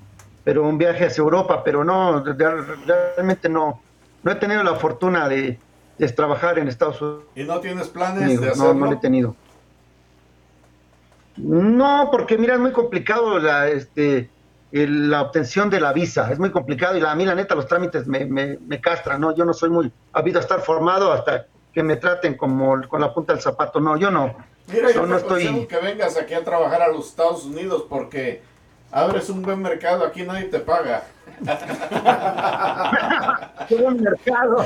pero un viaje hacia Europa, pero no, realmente no he tenido la fortuna de trabajar en Estados Unidos. ¿Y no tienes planes de hacerlo? No lo he tenido. No, porque mira, es muy complicado la obtención de la visa, es muy complicado, y a mí la neta los trámites me castran, ¿no? Yo no soy muy habido a estar formado hasta que me traten como con la punta del zapato, no, yo no. Mira, yo no te aconsejo que vengas aquí a trabajar a los Estados Unidos porque abres un buen mercado, aquí nadie te paga. ¡Qué buen mercado!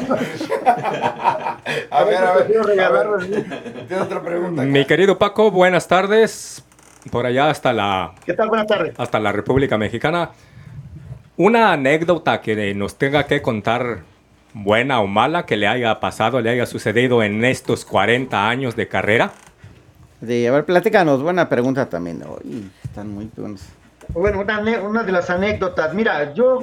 A ver. Tiene otra pregunta. Mi querido Paco, buenas tardes. Por allá hasta ¿Qué tal? Buenas tardes. Hasta la República Mexicana. Una anécdota que nos tenga que contar, buena o mala, que le haya pasado, le haya sucedido en estos 40 años de carrera. A ver, platícanos, buena pregunta también. Uy, están muy buenos. Bueno, una de las anécdotas. Mira, yo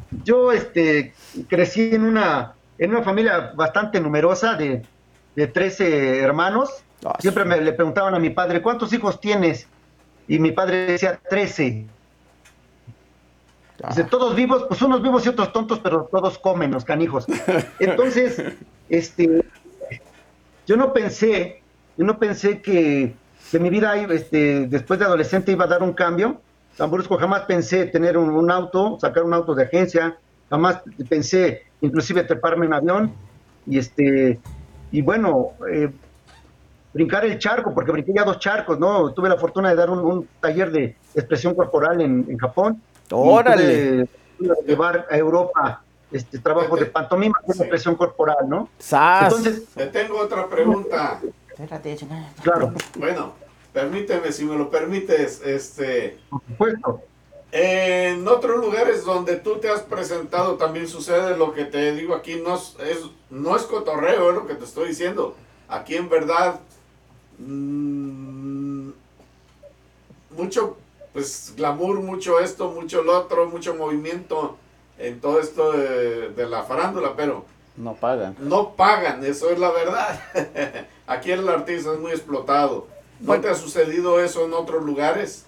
crecí en una familia bastante numerosa de 13 hermanos. Siempre le preguntaban a mi padre, ¿cuántos hijos tienes? Y mi padre decía 13. Dice, todos vivos, pues unos vivos y otros tontos, pero todos comen los canijos. Entonces, yo no pensé que mi vida, después de adolescente, iba a dar un cambio tan brusco. Jamás pensé tener un auto, sacar un auto de agencia, jamás pensé inclusive treparme en avión, y bueno, brincar el charco, porque brinqué ya 2 charcos, ¿no? Tuve la fortuna de dar un taller de expresión corporal en Japón. ¡Órale! Pude llevar a Europa trabajo de pantomima con expresión corporal, ¿no? Entonces, te tengo otra pregunta. Claro. Bueno, permíteme, si me lo permites, Por supuesto. En otros lugares donde tú te has presentado también sucede lo que te digo aquí, no es cotorreo, es lo que te estoy diciendo. Aquí en verdad, mucho pues glamour, mucho esto, mucho lo otro, mucho movimiento en todo esto de la farándula, pero no pagan. No pagan, eso es la verdad. Aquí el artista es muy explotado. ¿No te ha sucedido eso en otros lugares?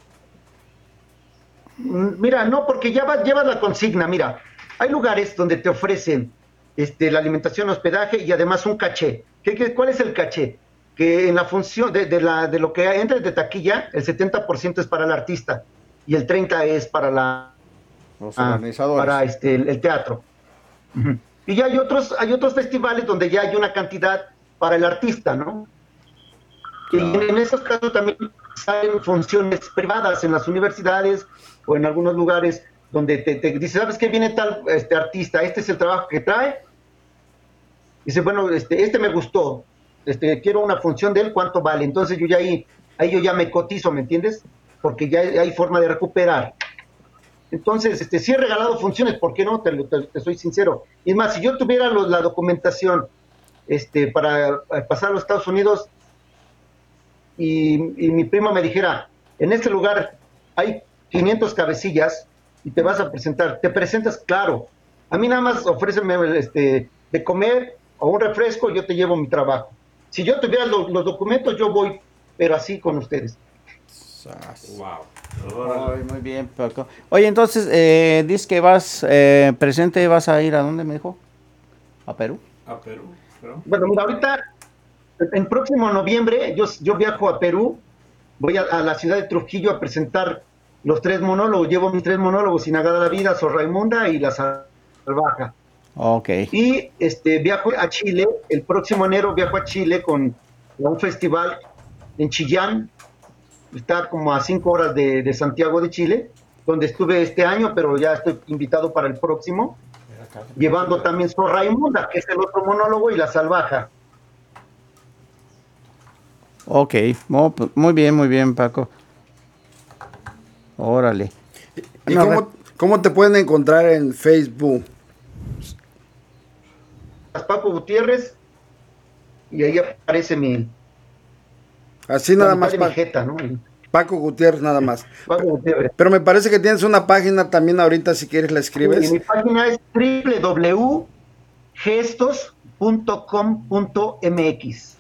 Mira, no, porque llevas la consigna. Mira, hay lugares donde te ofrecen la alimentación, hospedaje y además un caché. ¿Cuál es el caché? Que en la función de lo que entra de taquilla, el 70% es para el artista y el 30% es para los organizadores. Para el teatro. Uh-huh. Y ya hay otros festivales donde ya hay una cantidad para el artista, ¿no? Claro. Y en esos casos también salen funciones privadas en las universidades o en algunos lugares donde te dice, ¿sabes qué? Viene tal artista, este es el trabajo que trae. Dice, bueno, este me gustó, quiero una función de él, ¿cuánto vale? Entonces yo ya ahí yo ya me cotizo, ¿me entiendes? Porque ya hay forma de recuperar. Entonces, sí he regalado funciones, ¿por qué no? Te soy sincero. Y es más, si yo tuviera la documentación para pasar a los Estados Unidos y mi prima me dijera, en este lugar hay 500 cabecillas y te vas a presentar, ¿te presentas? Claro. A mí nada más ofréceme de comer o un refresco, yo te llevo mi trabajo. Si yo tuviera los documentos, yo voy, pero así con ustedes. Wow. Muy bien, Paco. Oye, entonces, dices que vas presente, ¿vas a ir a dónde, me dijo? ¿A Perú? A Perú. Bueno, mira, ahorita, en próximo noviembre, yo viajo a Perú, voy a la ciudad de Trujillo a presentar los 3 monólogos, llevo mis 3 monólogos, Sinagada la Vida, Sor Raimunda y La Salvaja. Ok. Y viajo a Chile, el próximo enero viajo a Chile a un festival en Chillán, está como a 5 horas de Santiago de Chile, donde estuve este año, pero ya estoy invitado para el próximo, llevando también Sor Raimunda, que es el otro monólogo, y La Salvaja. Ok, muy bien, Paco. Órale. ¿Y cómo te pueden encontrar en Facebook? Paco Gutiérrez, y ahí aparece mi... Así nada más. Jeta, ¿no? Paco Gutiérrez nada más. Paco Gutiérrez. Pero me parece que tienes una página también ahorita, si quieres la escribes. Sí, mi página es www.gestos.com.mx.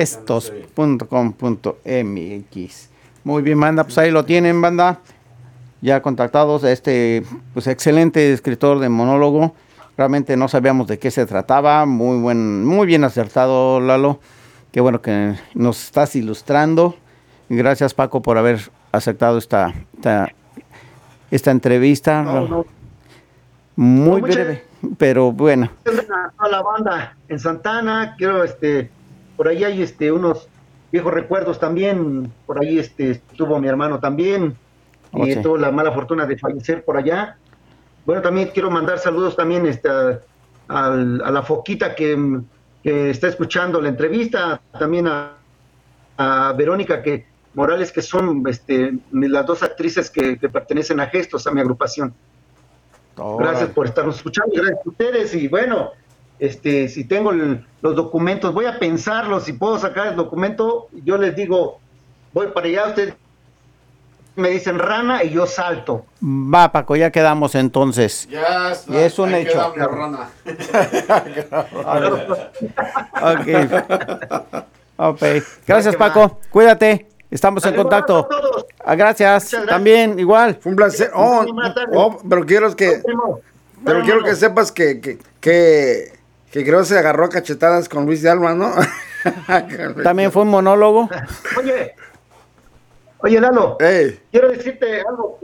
Gestos.com.mx. Muy bien, banda, pues ahí lo tienen, banda. ya contactados, pues excelente escritor de monólogo. Realmente no sabíamos de qué se trataba, muy bien acertado, Lalo. Qué bueno que nos estás ilustrando. Gracias, Paco, por haber aceptado esta entrevista. No. Muy breve, pero bueno. A la banda en Santana, quiero, por ahí hay unos viejos recuerdos también. Por ahí estuvo mi hermano también, y Sí. tuvo la mala fortuna de fallecer por allá. Bueno, también quiero mandar saludos también a la Foquita que está escuchando la entrevista, también a Verónica Morales, que son las dos actrices que pertenecen a Gestos, a mi agrupación. Gracias por estarnos escuchando, gracias a ustedes. Y bueno, si tengo los documentos, voy a pensarlo, si puedo sacar el documento, yo les digo, voy para allá, ustedes me dicen rana y yo salto. Va, Paco, ya quedamos entonces. Ya Y es un hecho. Rana. Ok. Gracias, Paco. Cuídate. Estamos en contacto. Gracias. También, igual. Fue un placer. Pero quiero que sepas que creo que se agarró a cachetadas con Luis de Alba, ¿no? También fue un monólogo. Oye, Lalo, quiero decirte algo,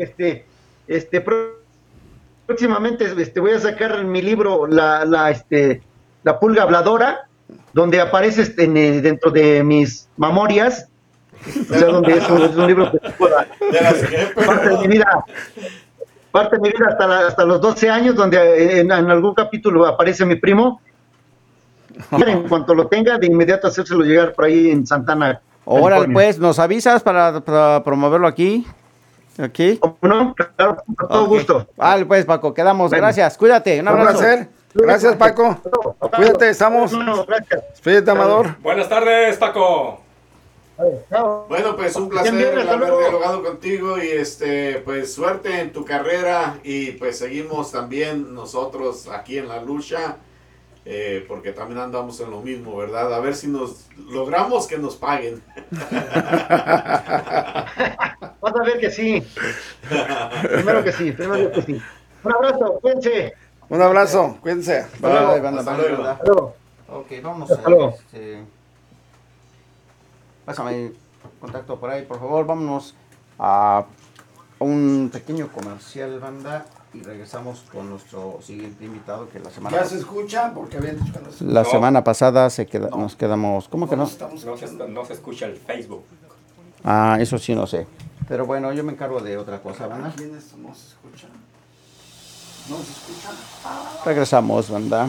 próximamente voy a sacar mi libro, la pulga habladora, donde aparece dentro de mis memorias, o sea, donde es un libro que parte de mi vida hasta los 12 años, donde en algún capítulo aparece mi primo. En cuanto lo tenga, de inmediato hacérselo llegar por ahí en Santana. Órale, pues, ¿nos avisas para promoverlo aquí? ¿Aquí? No, claro, con todo gusto. Vale, pues, Paco, quedamos. Gracias, cuídate, un abrazo. Un placer. Gracias, Paco. Cuídate, estamos. Despídete, Amador. Buenas tardes, Paco. Bueno, pues un placer haber dialogado contigo y pues suerte en tu carrera y pues seguimos también nosotros aquí en la lucha. Porque también andamos en lo mismo, ¿verdad? A ver si nos logramos que nos paguen. Vas a ver que sí. Primero que sí. Un abrazo, cuídense. Un abrazo, cuídense. Hasta luego. Ok, vamos a pásame el contacto por ahí, por favor. Vámonos a un pequeño comercial, banda. Y regresamos con nuestro siguiente invitado que la semana... ¿Ya se escucha? Porque habían dicho que no se escucha. La semana pasada nos quedamos... ¿Cómo que no? No se escucha el Facebook. Ah, eso sí no sé. Pero bueno, yo me encargo de otra cosa, banda. ¿Quién es? No se escucha. No se escucha. Regresamos, banda.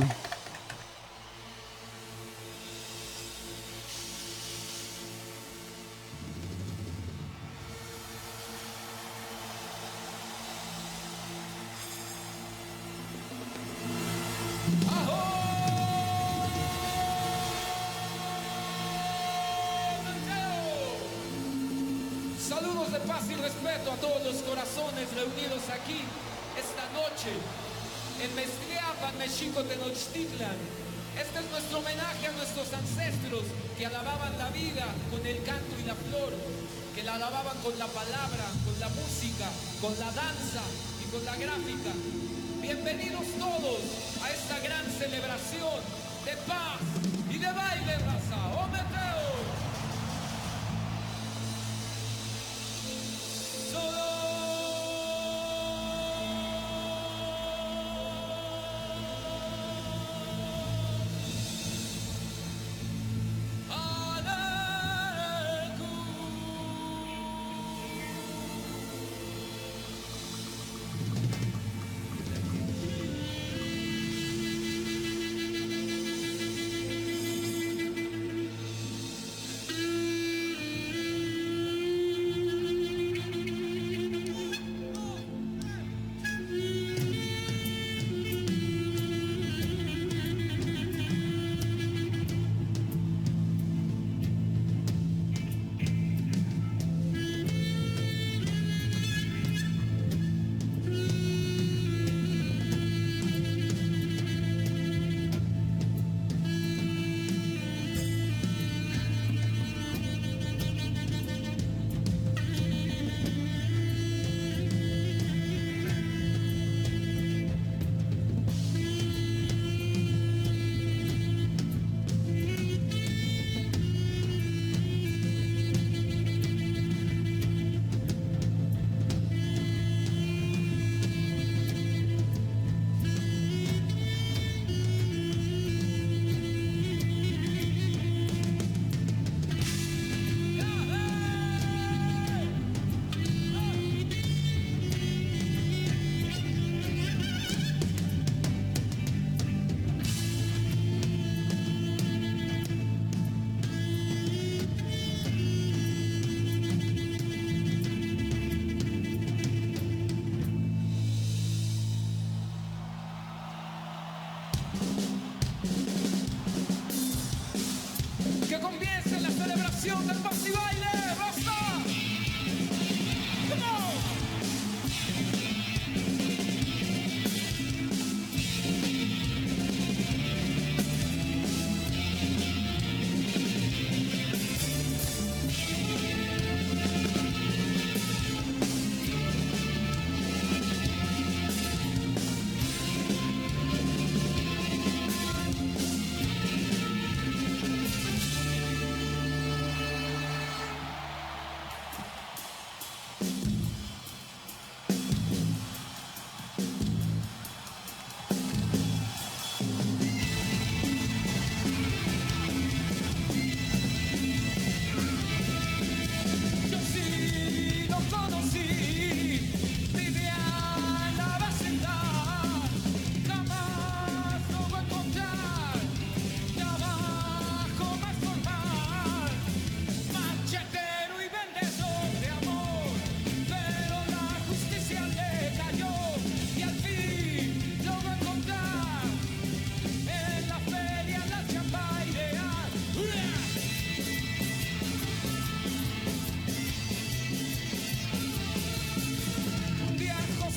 Saludos de paz y respeto a todos los corazones reunidos aquí esta noche en Mezcliapan, México, Tenochtitlan. Este es nuestro homenaje a nuestros ancestros que alababan la vida con el canto y la flor, que la alababan con la palabra, con la música, con la danza y con la gráfica. Bienvenidos todos a esta gran celebración de paz y de baile, raza. ¡Ometeo!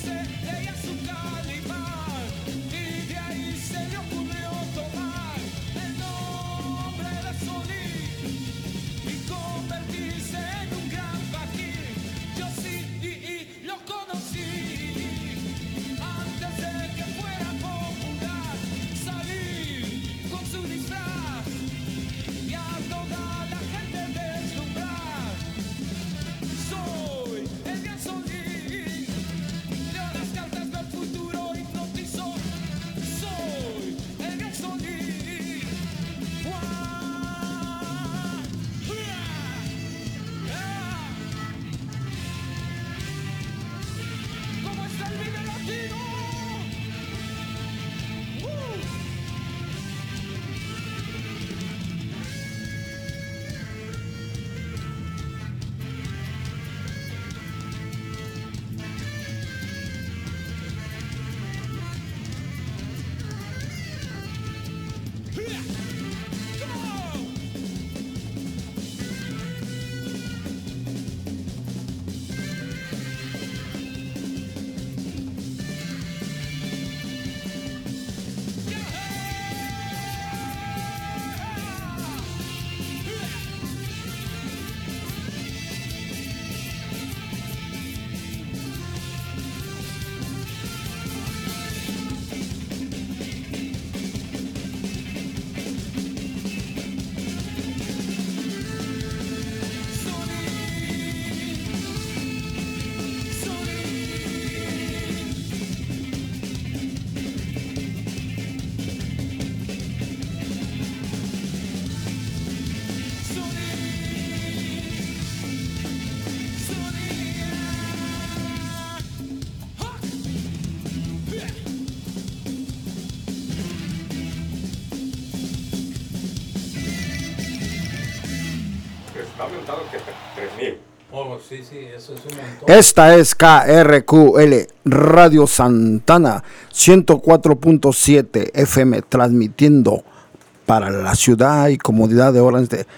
leía su Calimán y de ahí se le ocurrió tomar el nombre de Solís y convertirse en un gran faquir. Yo sí lo conocí antes de que fuera popular. Salir con su disfraz y a toda la gente deslumbrar. Soy el gran Solís, leo las cartas del futuro, hipnotizo. Soy el gran Solís. ¿Cómo está el Vive Latino? Está aumentado que 3,000. Oh, sí, eso es un montón. Esta es KRQL Radio Santana 104.7 FM, transmitiendo para la ciudad y comunidad de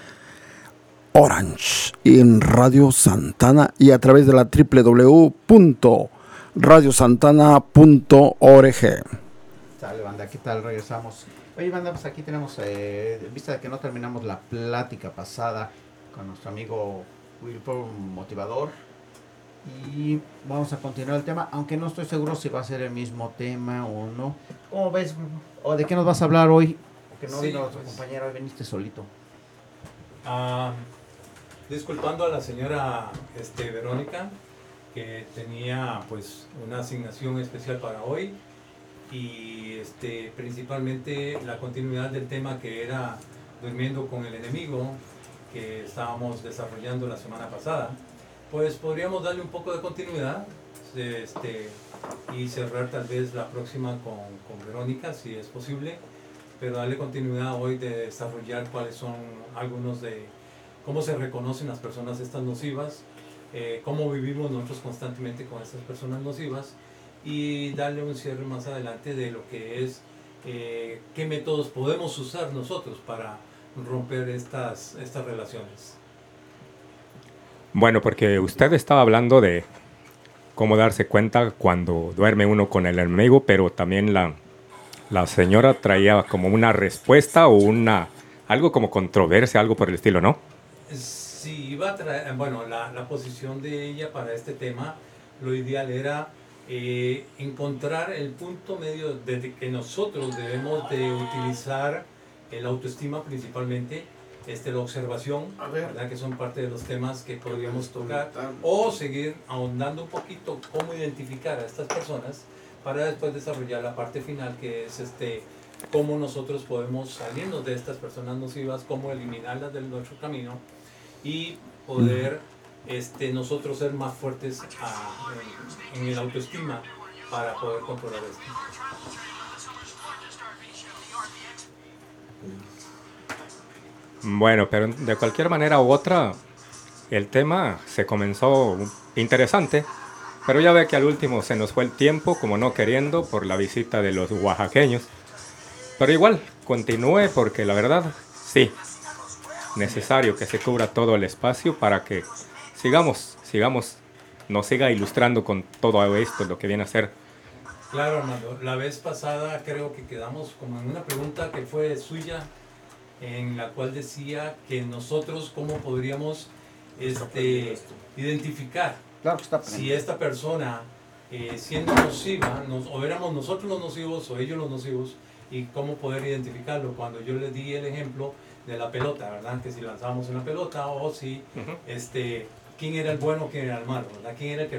Orange y en Radio Santana y a través de la www.radiosantana.org. Sale, banda, ¿qué tal? Regresamos. Oye, banda, pues aquí tenemos, en vista de que no terminamos la plática pasada con nuestro amigo Wilford Motivador, y vamos a continuar el tema, aunque no estoy seguro si va a ser el mismo tema o no. ¿Cómo ves? ¿O de qué nos vas a hablar hoy? Porque no vino nuestro compañero, hoy viniste solito. Disculpando a la señora Verónica, que tenía pues una asignación especial para hoy, y principalmente la continuidad del tema que era Durmiendo con el Enemigo, que estábamos desarrollando la semana pasada, pues podríamos darle un poco de continuidad y cerrar tal vez la próxima con Verónica, si es posible, pero darle continuidad hoy de desarrollar cuáles son algunos de cómo se reconocen las personas estas nocivas, cómo vivimos nosotros constantemente con estas personas nocivas, y darle un cierre más adelante de lo que es qué métodos podemos usar nosotros para romper estas relaciones. Bueno, porque usted estaba hablando de cómo darse cuenta cuando duerme uno con el enemigo, pero también la señora traía como una respuesta o algo como controversia, algo por el estilo, ¿no? Sí, iba a traer, bueno, la posición de ella para este tema, lo ideal era encontrar el punto medio de que nosotros debemos de utilizar la autoestima principalmente, la observación, ¿verdad? Que son parte de los temas que podríamos tocar, o seguir ahondando un poquito cómo identificar a estas personas para después desarrollar la parte final, que es cómo nosotros podemos salirnos de estas personas nocivas, cómo eliminarlas de nuestro camino y poder nosotros ser más fuertes en el autoestima para poder controlar esto. Bueno, pero de cualquier manera u otra, el tema se comenzó interesante, pero ya ve que al último se nos fue el tiempo, como no queriendo, por la visita de los oaxaqueños. Pero igual, continúe porque la verdad, sí, necesario que se cubra todo el espacio para que sigamos nos siga ilustrando con todo esto, lo que viene a ser. Claro, Armando. La vez pasada creo que quedamos como en una pregunta que fue suya, en la cual decía que nosotros cómo podríamos identificar si esta persona siendo nociva, o éramos nosotros los nocivos o ellos los nocivos, y cómo poder identificarlo. Cuando yo les di el ejemplo de la pelota, ¿verdad? Que si lanzábamos una pelota o si, quién era el bueno, quién era el malo, ¿verdad? Quién era el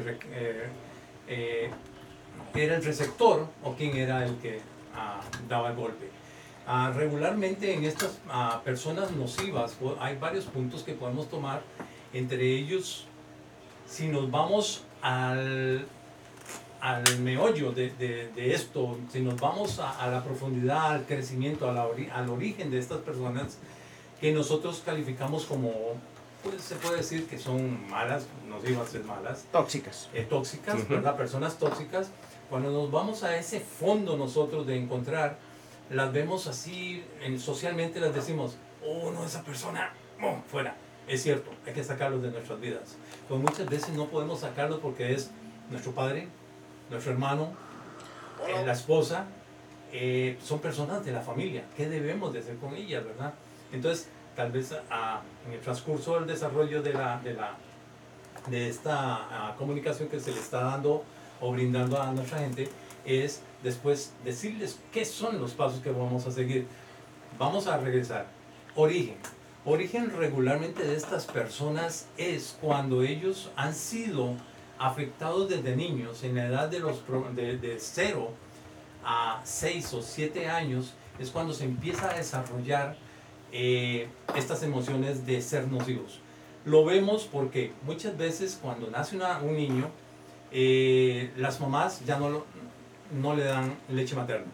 que era el receptor o quién era el que daba el golpe. Regularmente en estas personas nocivas hay varios puntos que podemos tomar, entre ellos, si nos vamos al meollo de esto, si nos vamos a la profundidad, al crecimiento, al origen de estas personas que nosotros calificamos como, pues se puede decir que son malas, nocivas es malas. Tóxicas. Tóxicas, ¿verdad? Personas tóxicas. Cuando nos vamos a ese fondo nosotros de encontrar, las vemos así, socialmente las decimos, oh no, esa persona, fuera. Es cierto, hay que sacarlos de nuestras vidas. Pero muchas veces no podemos sacarlos porque es nuestro padre, nuestro hermano, la esposa, son personas de la familia. ¿Qué debemos de hacer con ellas, verdad? Entonces, tal vez en el transcurso del desarrollo de esta comunicación que se le está dando o brindando a nuestra gente, es después decirles qué son los pasos que vamos a seguir. Vamos a regresar. Origen regularmente de estas personas es cuando ellos han sido afectados desde niños, en la edad de 0 a 6 o 7 años, es cuando se empieza a desarrollar estas emociones de ser nocivos. Lo vemos porque muchas veces cuando nace un niño, las mamás ya no le dan leche materna.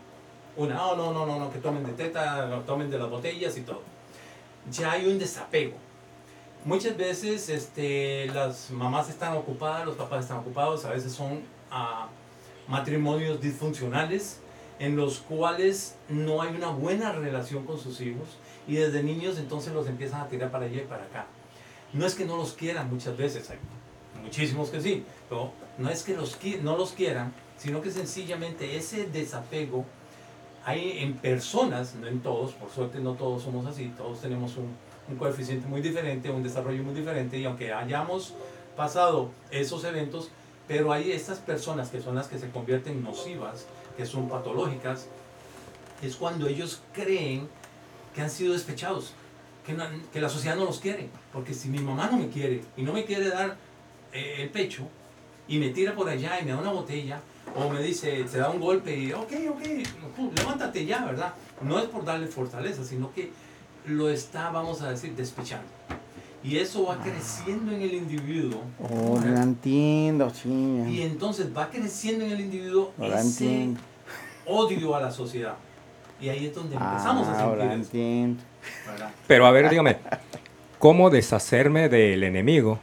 No, que tomen de teta, tomen de las botellas y todo. Ya hay un desapego. Muchas veces las mamás están ocupadas, los papás están ocupados, a veces son matrimonios disfuncionales en los cuales no hay una buena relación con sus hijos y desde niños entonces los empiezan a tirar para allá y para acá. No es que no los quieran, muchas veces hay muchísimos que sí, pero no es que no los quieran, sino que sencillamente ese desapego hay en personas, no en todos, por suerte no todos somos así, todos tenemos un coeficiente muy diferente, un desarrollo muy diferente, y aunque hayamos pasado esos eventos, pero hay estas personas que son las que se convierten nocivas, que son patológicas, es cuando ellos creen que han sido despechados, que la sociedad no los quiere, porque si mi mamá no me quiere y no me quiere dar el pecho y me tira por allá y me da una botella o me dice, se da un golpe y ok, levántate ya, ¿verdad? No es por darle fortaleza, sino que lo está, vamos a decir, despechando. Y eso va creciendo en el individuo. Ahora entiendo, sí. Y entonces va creciendo en el individuo ese odio a la sociedad. Y ahí es donde empezamos a sentir ahora entiendo. Pero a ver, dígame, ¿cómo deshacerme del enemigo?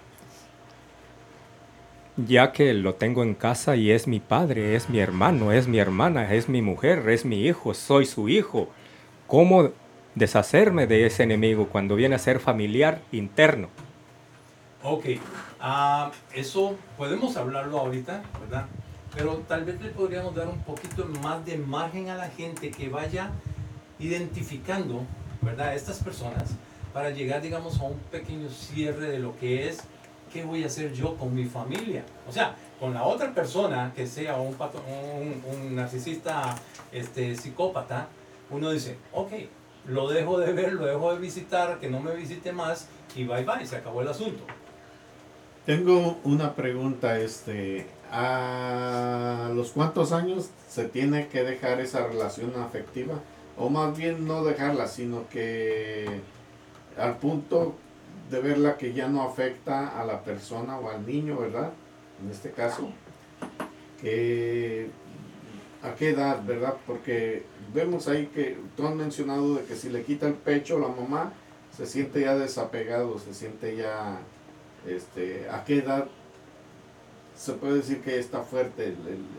Ya que lo tengo en casa y es mi padre, es mi hermano, es mi hermana, es mi mujer, es mi hijo, soy su hijo. ¿Cómo deshacerme de ese enemigo cuando viene a ser familiar interno? Ok, eso podemos hablarlo ahorita, ¿verdad? Pero tal vez le podríamos dar un poquito más de margen a la gente que vaya identificando, ¿verdad?, estas personas para llegar, digamos, a un pequeño cierre de lo que es ¿qué voy a hacer yo con mi familia? O sea, con la otra persona que sea un narcisista psicópata, uno dice, ok, lo dejo de ver, lo dejo de visitar, que no me visite más y bye, se acabó el asunto. Tengo una pregunta, ¿a los cuántos años se tiene que dejar esa relación afectiva? O más bien no dejarla, sino que al punto de verla que ya no afecta a la persona o al niño, ¿verdad? En este caso, ¿a qué edad, verdad? Porque vemos ahí que tú has mencionado de que si le quita el pecho la mamá, se siente ya desapegado, se siente ya, ¿a qué edad se puede decir que está fuerte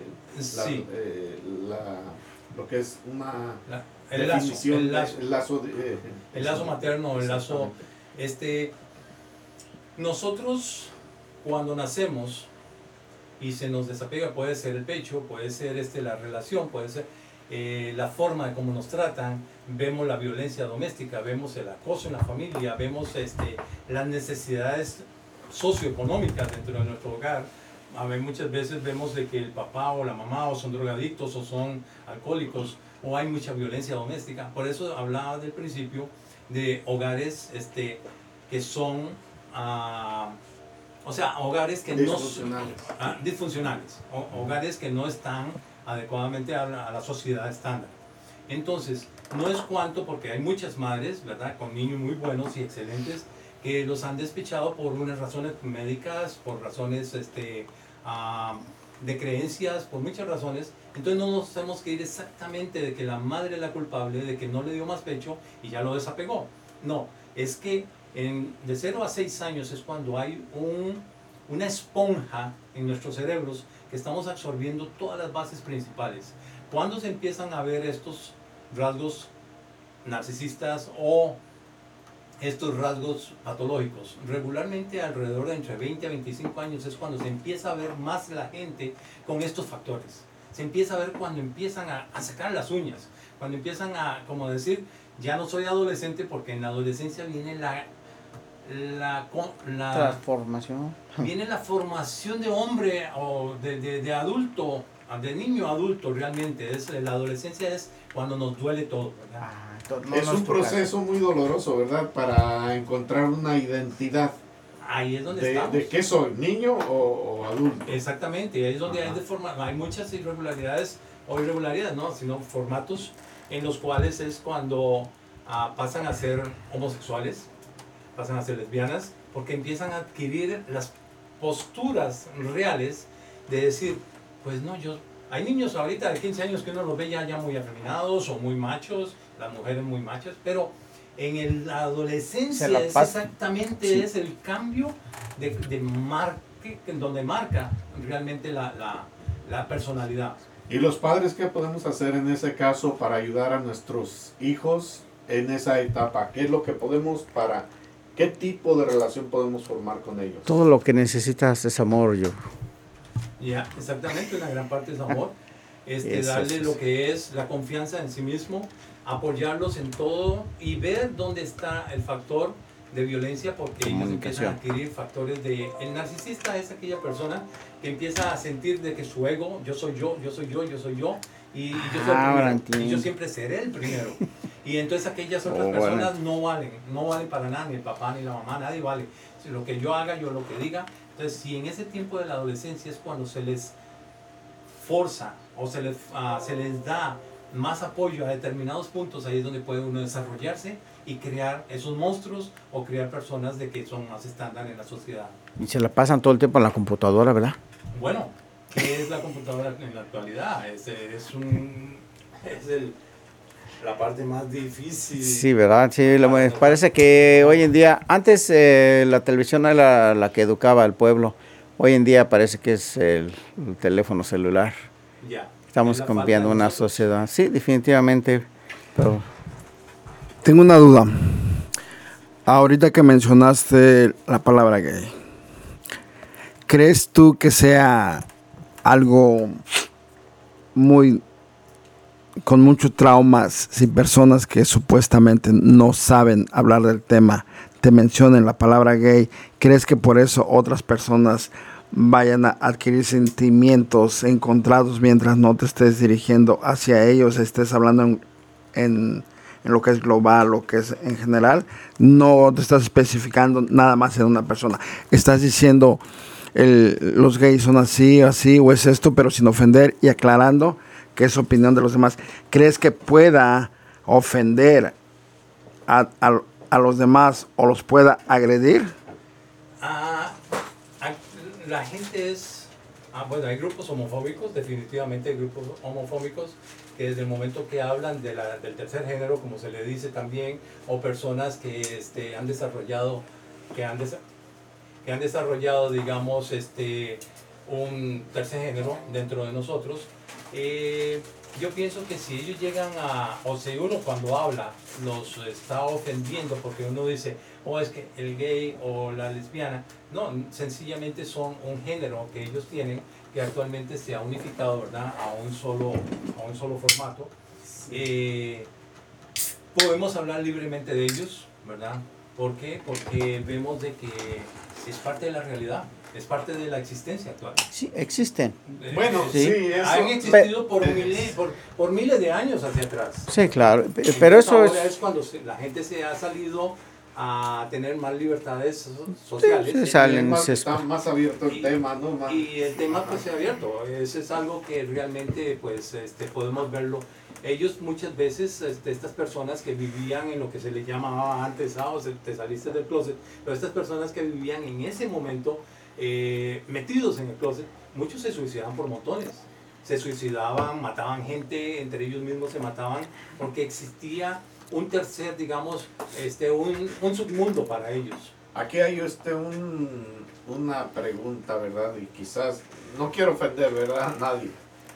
lo que es una definición, el lazo materno, el lazo, nosotros cuando nacemos, y se nos desapega. Puede ser el pecho, puede ser la relación, puede ser la forma de cómo nos tratan. Vemos la violencia doméstica, vemos el acoso en la familia, vemos las necesidades socioeconómicas dentro de nuestro hogar. A ver, muchas veces vemos de que el papá o la mamá o son drogadictos o son alcohólicos, o hay mucha violencia doméstica. Por eso hablaba del principio de hogares que son, o sea, hogares que disfuncionales, hogares que no están adecuadamente a la sociedad estándar. Entonces, no es cuanto, porque hay muchas madres, ¿verdad?, con niños muy buenos y excelentes, que los han despechado por unas razones médicas, por razones de creencias, por muchas razones. Entonces no nos tenemos que ir exactamente de que la madre es la culpable, de que no le dio más pecho y ya lo desapegó. No, es que de 0 a 6 años es cuando hay una esponja en nuestros cerebros que estamos absorbiendo todas las bases principales. Cuando se empiezan a ver estos rasgos narcisistas o estos rasgos patológicos, regularmente alrededor de entre 20 a 25 años es cuando se empieza a ver más la gente con estos factores. Se empieza a ver cuando empiezan a sacar las uñas, cuando empiezan a, como decir, ya no soy adolescente, porque en la adolescencia viene la transformación. Viene la formación de hombre o de adulto, de niño a adulto realmente. La adolescencia es cuando nos duele todo, ¿verdad? Es un proceso muy doloroso, ¿verdad? Para encontrar una identidad. Ahí es donde estamos. ¿De qué soy? ¿Niño o adulto? Exactamente, ahí es donde hay muchas irregularidades, no, sino formatos en los cuales es cuando pasan a ser homosexuales, pasan a ser lesbianas, porque empiezan a adquirir las posturas reales de decir, pues no, hay niños ahorita de 15 años que uno los ve ya muy afeminados o muy machos, las mujeres muy machas, pero en la adolescencia es exactamente es el cambio donde marca realmente la personalidad. ¿Y los padres qué podemos hacer en ese caso para ayudar a nuestros hijos en esa etapa? ¿Qué es lo que podemos qué tipo de relación podemos formar con ellos? Todo lo que necesitas es amor, yo. Ya, exactamente, una gran parte es amor. Darle lo que es la confianza en sí mismo, apoyarlos en todo y ver dónde está el factor de violencia, porque ellos empiezan a adquirir factores el narcisista es aquella persona que empieza a sentir de que su ego, yo soy yo, y yo soy el primero, y yo siempre seré el primero. Y entonces aquellas otras personas no valen para nada, ni el papá ni la mamá, nadie vale. Si lo que yo haga, yo lo que diga. Entonces, si en ese tiempo de la adolescencia es cuando se les forza o se les da más apoyo a determinados puntos, ahí es donde puede uno desarrollarse y crear esos monstruos o crear personas de que son más estándar en la sociedad. Y se la pasan todo el tiempo en la computadora, ¿verdad? Bueno, ¿qué es la computadora en la actualidad? Es la parte más difícil. Sí, ¿verdad? Sí, parece que hoy en día, antes la televisión era la que educaba al pueblo, hoy en día parece que es el teléfono celular. Ya. Estamos cambiando una sociedad. Sí, definitivamente. Pero tengo una duda. Ahorita que mencionaste la palabra gay, ¿crees tú que sea algo con muchos traumas si personas que supuestamente no saben hablar del tema te mencionen la palabra gay? ¿Crees que por eso otras personas vayan a adquirir sentimientos encontrados mientras no te estés dirigiendo hacia ellos, estés hablando en lo que es global, lo que es en general? No te estás especificando nada más en una persona. Estás diciendo los gays son así, o es esto, pero sin ofender y aclarando que es opinión de los demás. ¿Crees que pueda ofender a los demás o los pueda agredir? La gente es... bueno, hay grupos homofóbicos, definitivamente hay grupos homofóbicos que desde el momento que hablan del tercer género, como se le dice también, o personas que han desarrollado, digamos, un tercer género dentro de nosotros. Yo pienso que si ellos llegan o si uno cuando habla los está ofendiendo porque uno dice, es que el gay o la lesbiana, no, sencillamente son un género que ellos tienen, que actualmente se ha unificado, ¿verdad?, a un solo formato. Podemos hablar libremente de ellos, ¿verdad? ¿Por qué? Porque vemos de que es parte de la realidad, es parte de la existencia actual. Sí, existen. Bueno, sí, eso. Han existido por miles de años hacia atrás. Sí, claro, pero eso ahora es cuando la gente se ha salido a tener más libertades sociales. Sí, salen, está más abierto el tema, ¿no? Y el tema pues se ha abierto. Eso es algo que realmente pues podemos verlo. Ellos muchas veces, estas personas que vivían en lo que se les llamaba antes, te saliste del closet, pero estas personas que vivían en ese momento metidos en el closet, muchos se suicidaban por montones. Se suicidaban, mataban gente, entre ellos mismos se mataban, porque existía un tercer, digamos, un submundo para ellos. Aquí hay una pregunta, ¿verdad? Y quizás, no quiero ofender, ¿verdad?, a nadie.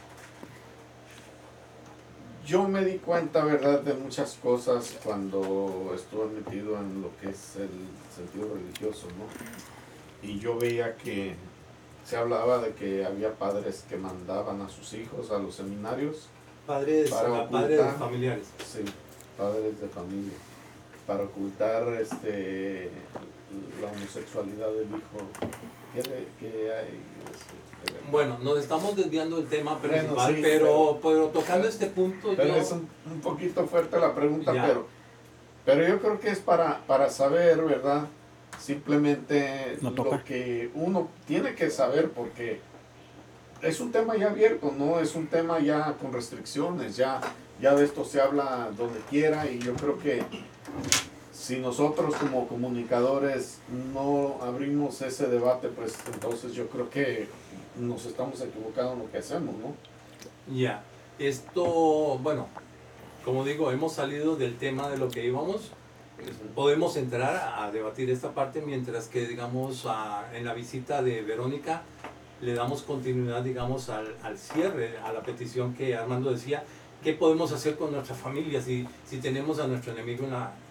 Yo me di cuenta, ¿verdad?, de muchas cosas cuando estuve metido en lo que es el sentido religioso, ¿no? Y yo veía que se hablaba de que había padres que mandaban a sus hijos a los seminarios. Padres familiares. Sí, padres de familia. Para ocultar la homosexualidad del hijo. ¿Qué hay? Bueno, nos estamos desviando del tema principal, Bueno, sí, pero tocando este punto... Pero es un poquito fuerte la pregunta, pero yo creo que es para saber, ¿verdad? Simplemente lo que uno tiene que saber, porque es un tema ya abierto, no es un tema ya con restricciones, ya de esto se habla donde quiera, y yo creo que si nosotros como comunicadores no abrimos ese debate, pues entonces yo creo que nos estamos equivocando en lo que hacemos, ¿no? Ya, esto, bueno, como digo, hemos salido del tema de lo que íbamos. Podemos entrar a debatir esta parte, mientras que, digamos, en la visita de Verónica le damos continuidad, digamos, al cierre, a la petición que Armando decía. ¿Qué podemos hacer con nuestra familia si tenemos a nuestro enemigo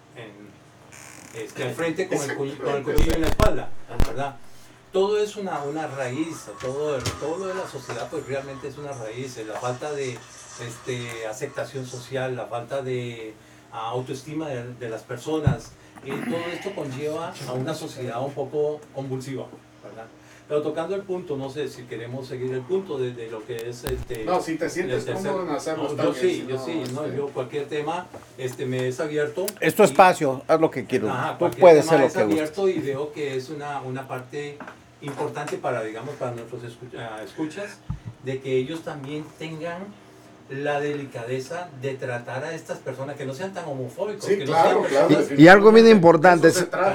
al frente con el cuchillo en la espalda, ¿verdad? Todo es una raíz, todo lo de la sociedad pues realmente es una raíz. La falta de aceptación social, la falta de autoestima de las personas, y todo esto conlleva a una sociedad un poco convulsiva, ¿verdad? Pero tocando el punto, no sé si queremos seguir el punto de lo que es No, si te sientes cómodo en hacerlo, yo cualquier tema me es abierto. Es tu espacio, haz lo que quieras. Tú puedes hacer lo que gustes. Abierto, y veo que es una parte importante para nuestros escuchas, de que ellos también tengan la delicadeza de tratar a estas personas, que no sean tan homofóbicos. Sí, que claro, no sean claro. Y algo bien importante,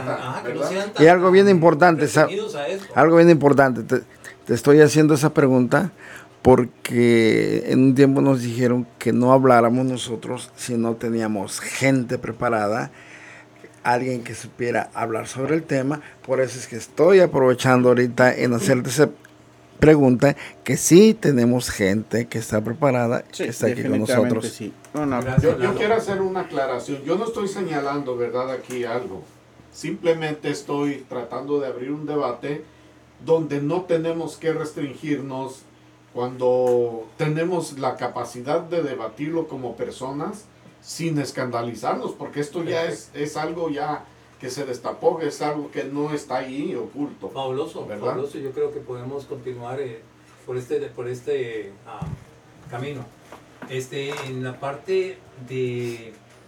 y algo bien importante, algo bien importante, te estoy haciendo esa pregunta porque en un tiempo nos dijeron que no habláramos nosotros si no teníamos gente preparada, alguien que supiera hablar sobre el tema. Por eso es que estoy aprovechando ahorita en hacerte esa pregunta, que sí tenemos gente que está preparada, que está aquí con nosotros. Sí. Yo quiero hacer una aclaración. Yo no estoy señalando, ¿verdad?, aquí algo. Simplemente estoy tratando de abrir un debate donde no tenemos que restringirnos cuando tenemos la capacidad de debatirlo como personas sin escandalizarnos, porque esto ya es algo ya que se destapó, que es algo que no está ahí oculto. Fabuloso, ¿verdad? fabuloso. Yo creo que podemos continuar por este camino. En la parte de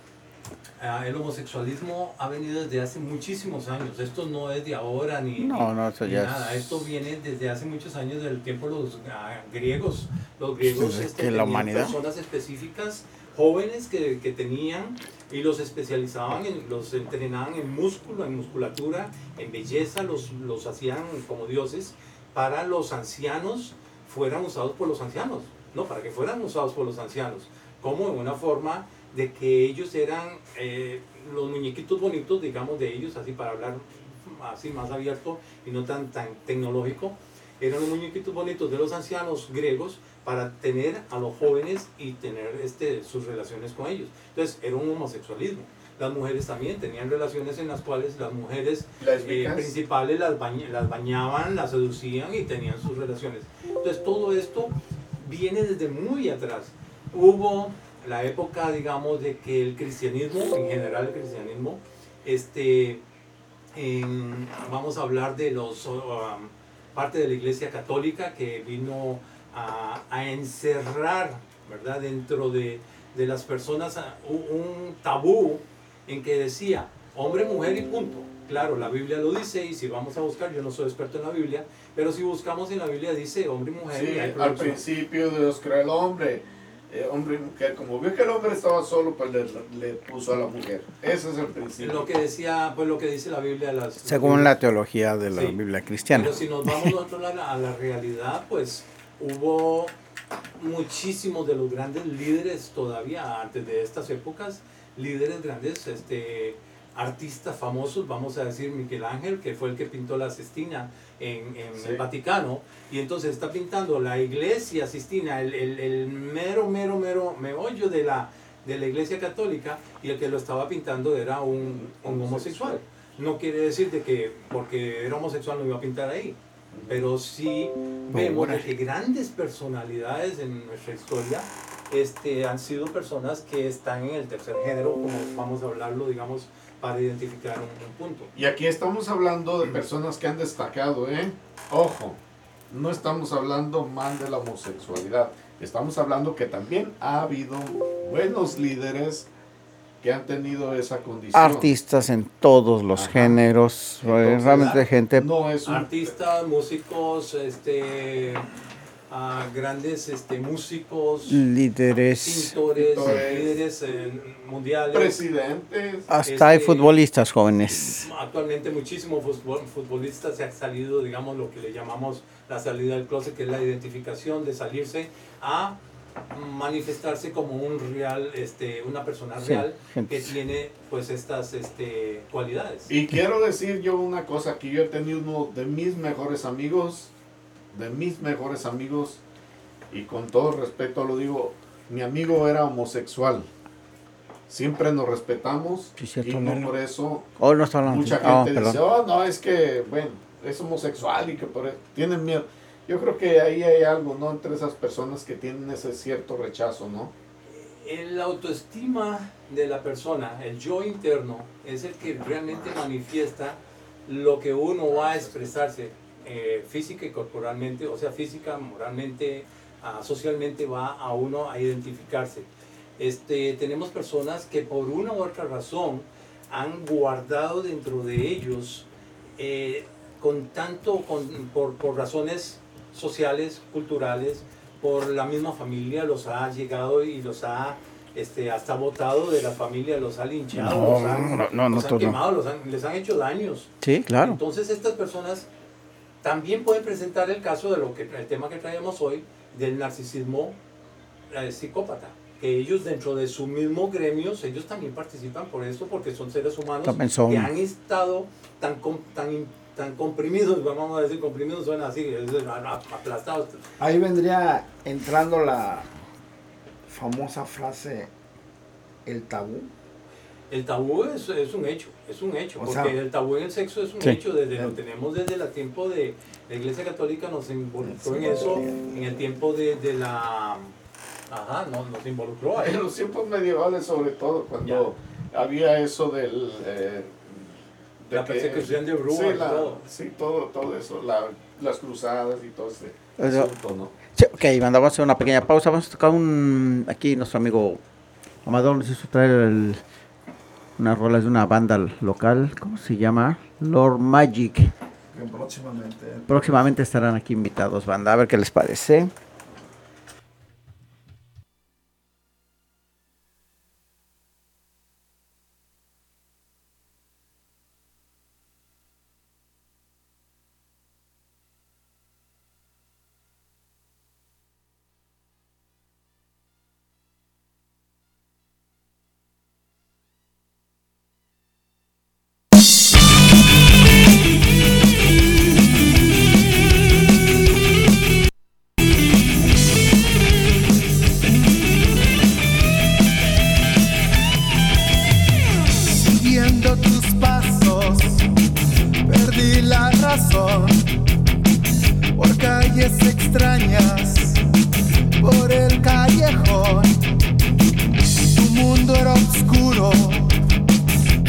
el homosexualismo ha venido desde hace muchísimos años. Esto no es de ahora ni eso ya nada. Esto viene desde hace muchos años, del tiempo de los griegos. Los griegos que tenían la humanidad, personas específicas, jóvenes que tenían, y los especializaban, los entrenaban en músculo, en musculatura, en belleza, los hacían como dioses, para los ancianos fueran usados por los ancianos, para que fueran usados por los ancianos, como en una forma de que ellos eran los muñequitos bonitos, digamos, de ellos, así para hablar así más abierto y no tan tecnológico. Eran los muñequitos bonitos de los ancianos griegos para tener a los jóvenes y tener sus relaciones con ellos. Entonces era un homosexualismo. las mujeres también tenían relaciones en las cuales las mujeres ¿Lésbicas? principales las bañaban, las seducían y tenían sus relaciones. Entonces todo esto viene desde muy atrás. Hubo la época, digamos, de que el cristianismo, en general el cristianismo, vamos a hablar de los parte de la Iglesia Católica que vino a encerrar, ¿verdad?, dentro de las personas un tabú en que decía hombre, mujer y punto. Claro, la Biblia lo dice, y si vamos a buscar, yo no soy experto en la Biblia, pero si buscamos en la Biblia dice hombre y mujer. Sí, y hay al principio Dios creó el hombre, hombre y mujer. Como vio que el hombre estaba solo, pues le puso a la mujer. Ese es el principio. Lo que decía, pues lo que dice la Biblia. Según la teología de la Sí. Biblia cristiana. Pero si nos vamos nosotros a la realidad, pues hubo muchísimos de los grandes líderes todavía antes de estas épocas, líderes grandes, artistas famosos, vamos a decir Miguel Ángel, que fue el que pintó la Sistina en Sí. el Vaticano, y entonces está pintando la iglesia Sistina, el mero meollo de la iglesia católica, y el que lo estaba pintando era un homosexual. No quiere decir de que porque era homosexual no iba a pintar ahí, pero sí vemos de que grandes personalidades en nuestra historia han sido personas que están en el tercer género, como vamos a hablarlo, digamos, para identificar un punto. Y aquí estamos hablando de personas que han destacado, ¿eh? Ojo, no estamos hablando mal de la homosexualidad. Estamos hablando que también ha habido buenos líderes que han tenido esa condición. Artistas en todos los géneros, Entonces, realmente gente... No es Artistas, músicos, grandes músicos, líderes, pintores, líderes mundiales, presidentes. hasta hay futbolistas jóvenes. Actualmente muchísimos futbolistas se han salido, digamos, lo que le llamamos la salida del closet, que es la identificación de salirse a manifestarse como un real, una persona Sí, real gente. que tiene pues estas cualidades. Y quiero decir yo una cosa, que yo he tenido uno de mis mejores amigos, y con todo respeto lo digo, mi amigo era homosexual. Siempre nos respetamos, Sí, cierto, y no Lalo. por eso No está hablando. mucha gente dice, no, es que, bueno, es homosexual y que por eso tienen miedo. Yo creo que ahí hay algo, ¿no?, entre esas personas que tienen ese cierto rechazo, ¿no? El autoestima de la persona, el yo interno, es el que realmente manifiesta lo que uno va a expresarse física y corporalmente, o sea, física, moralmente, socialmente, va a uno a identificarse. Tenemos personas que por una u otra razón han guardado dentro de ellos, por razones sociales, culturales, por la misma familia, los ha llegado y los ha hasta botado de la familia, los ha linchado, los han quemado, les han hecho daños. Sí, claro. Entonces estas personas también pueden presentar el caso de el tema que traemos hoy, del narcisismo psicópata, que ellos dentro de su mismo gremio, ellos también participan por eso, porque son seres humanos que han estado tan comprimidos, vamos a decir, comprimidos suena así, aplastados. Ahí vendría entrando la famosa frase, el tabú. El tabú es un hecho, porque sea, el tabú en el sexo es un sí. hecho, lo tenemos desde el tiempo de la Iglesia Católica, nos involucró en eso, en el tiempo de la... nos involucró ahí. En los tiempos medievales, sobre todo, cuando había eso del... la persecución de brujas, todo eso, las cruzadas y todo ese asunto, ¿no? Sí, ok, vamos a hacer una pequeña pausa. Vamos a tocar aquí nuestro amigo Amador nos hizo traer unas rolas de una banda local, ¿cómo se llama? Lord Magic. Próximamente estarán aquí invitados, banda, a ver qué les parece.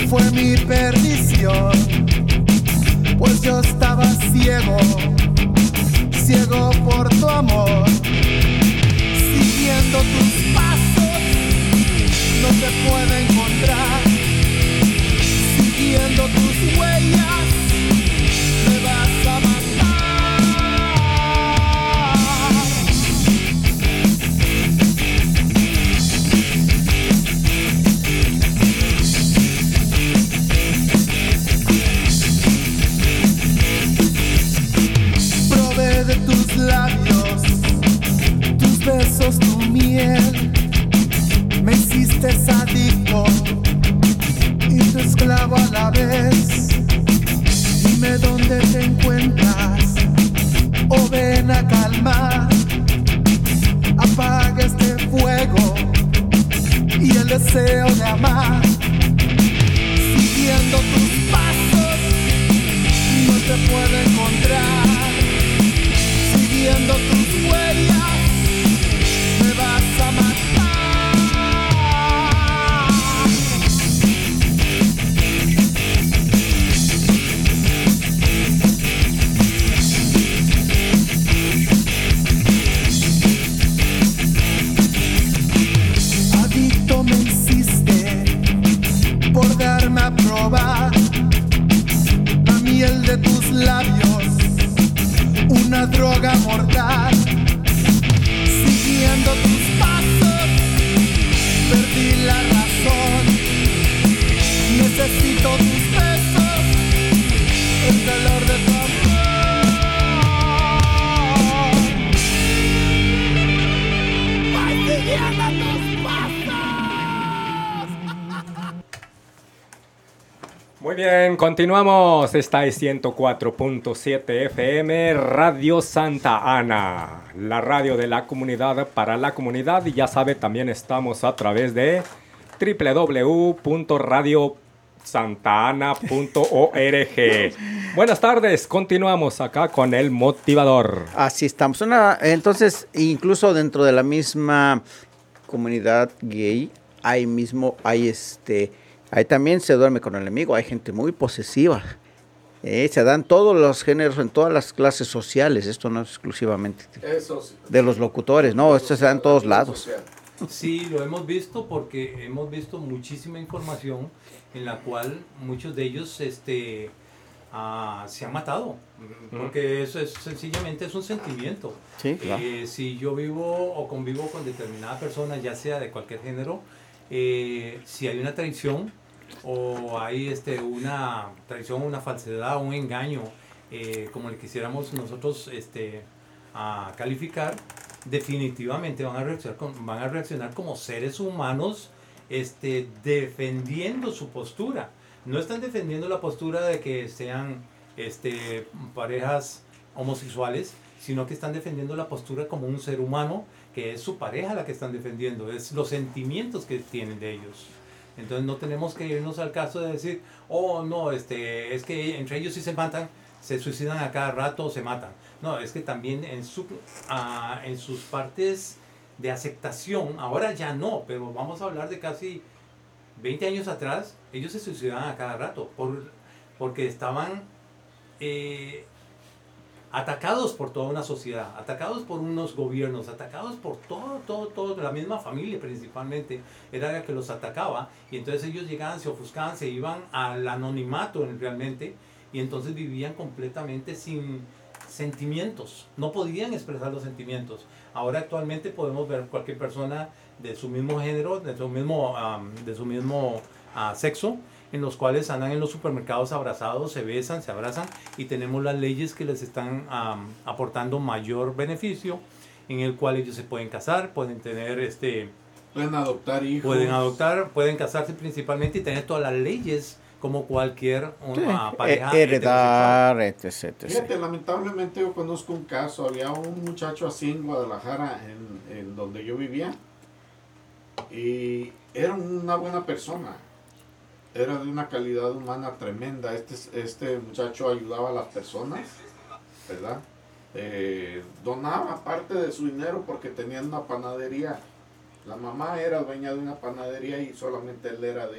fue mi perdición, pues yo estaba ciego, ciego por tu amor. Siguiendo tus pasos no te puedo encontrar, siguiendo tus huellas me vas a matar. Probé de tus labios, tus besos, tu miel, me hiciste adicto y tu esclavo a la vez. Dime dónde te encuentras, o ven a calmar, apaga este fuego y el deseo de amar. Siguiendo tus pasos no te puedo encontrar, siguiendo tus huellas me vas a matar. Adicto me hiciste por darme a probar la miel de tus labios, una droga mortal. Siguiendo tus pasos perdí la razón, necesito tus besos, el calor de tu amor. Voy siguiendo tus pasos. Muy bien, continuamos. Esta es 104.7 FM, Radio Santa Ana, la radio de la comunidad para la comunidad. Y ya sabe, también estamos a través de www.radiosantana.org. Buenas tardes, continuamos acá con el motivador. Así estamos. Entonces, incluso dentro de la misma comunidad gay, ahí también se duerme con el enemigo. Hay gente muy posesiva. Se dan todos los géneros en todas las clases sociales. Esto no es exclusivamente de los locutores, no, esto se da en todos lados. Sí, lo hemos visto porque hemos visto muchísima información en la cual muchos de ellos se han matado, porque eso es sencillamente es un sentimiento. Sí, claro. Si yo vivo o convivo con determinada persona, ya sea de cualquier género, si hay una traición o hay una traición, una falsedad, un engaño, como le quisiéramos nosotros a calificar, definitivamente van a reaccionar como seres humanos defendiendo su postura. No están defendiendo la postura de que sean parejas homosexuales, sino que están defendiendo la postura como un ser humano, que es su pareja la que están defendiendo, es los sentimientos que tienen de ellos. Entonces no tenemos que irnos al caso de decir, oh no, es que entre ellos sí se matan, se suicidan a cada rato o se matan. No, es que también en sus partes de aceptación, ahora ya no, pero vamos a hablar de casi 20 años atrás, ellos se suicidaban a cada rato porque estaban atacados por toda una sociedad, atacados por unos gobiernos, atacados por todo, la misma familia principalmente, era la que los atacaba, y entonces ellos llegaban, se ofuscaban, se iban al anonimato realmente, y entonces vivían completamente sin sentimientos, no podían expresar los sentimientos. Ahora actualmente podemos ver cualquier persona de su mismo género, de su mismo sexo, en los cuales andan en los supermercados abrazados, se besan, se abrazan, y tenemos las leyes que les están aportando mayor beneficio, en el cual ellos se pueden casar, pueden tener pueden adoptar hijos, pueden casarse principalmente y tener todas las leyes como cualquier pareja heredar, etc. Fíjate, lamentablemente yo conozco un caso, había un muchacho así en Guadalajara, en donde yo vivía, y era una buena persona, era de una calidad humana tremenda. Este muchacho ayudaba a las personas, ¿verdad? Donaba parte de su dinero porque tenía una panadería. La mamá era dueña de una panadería y solamente él era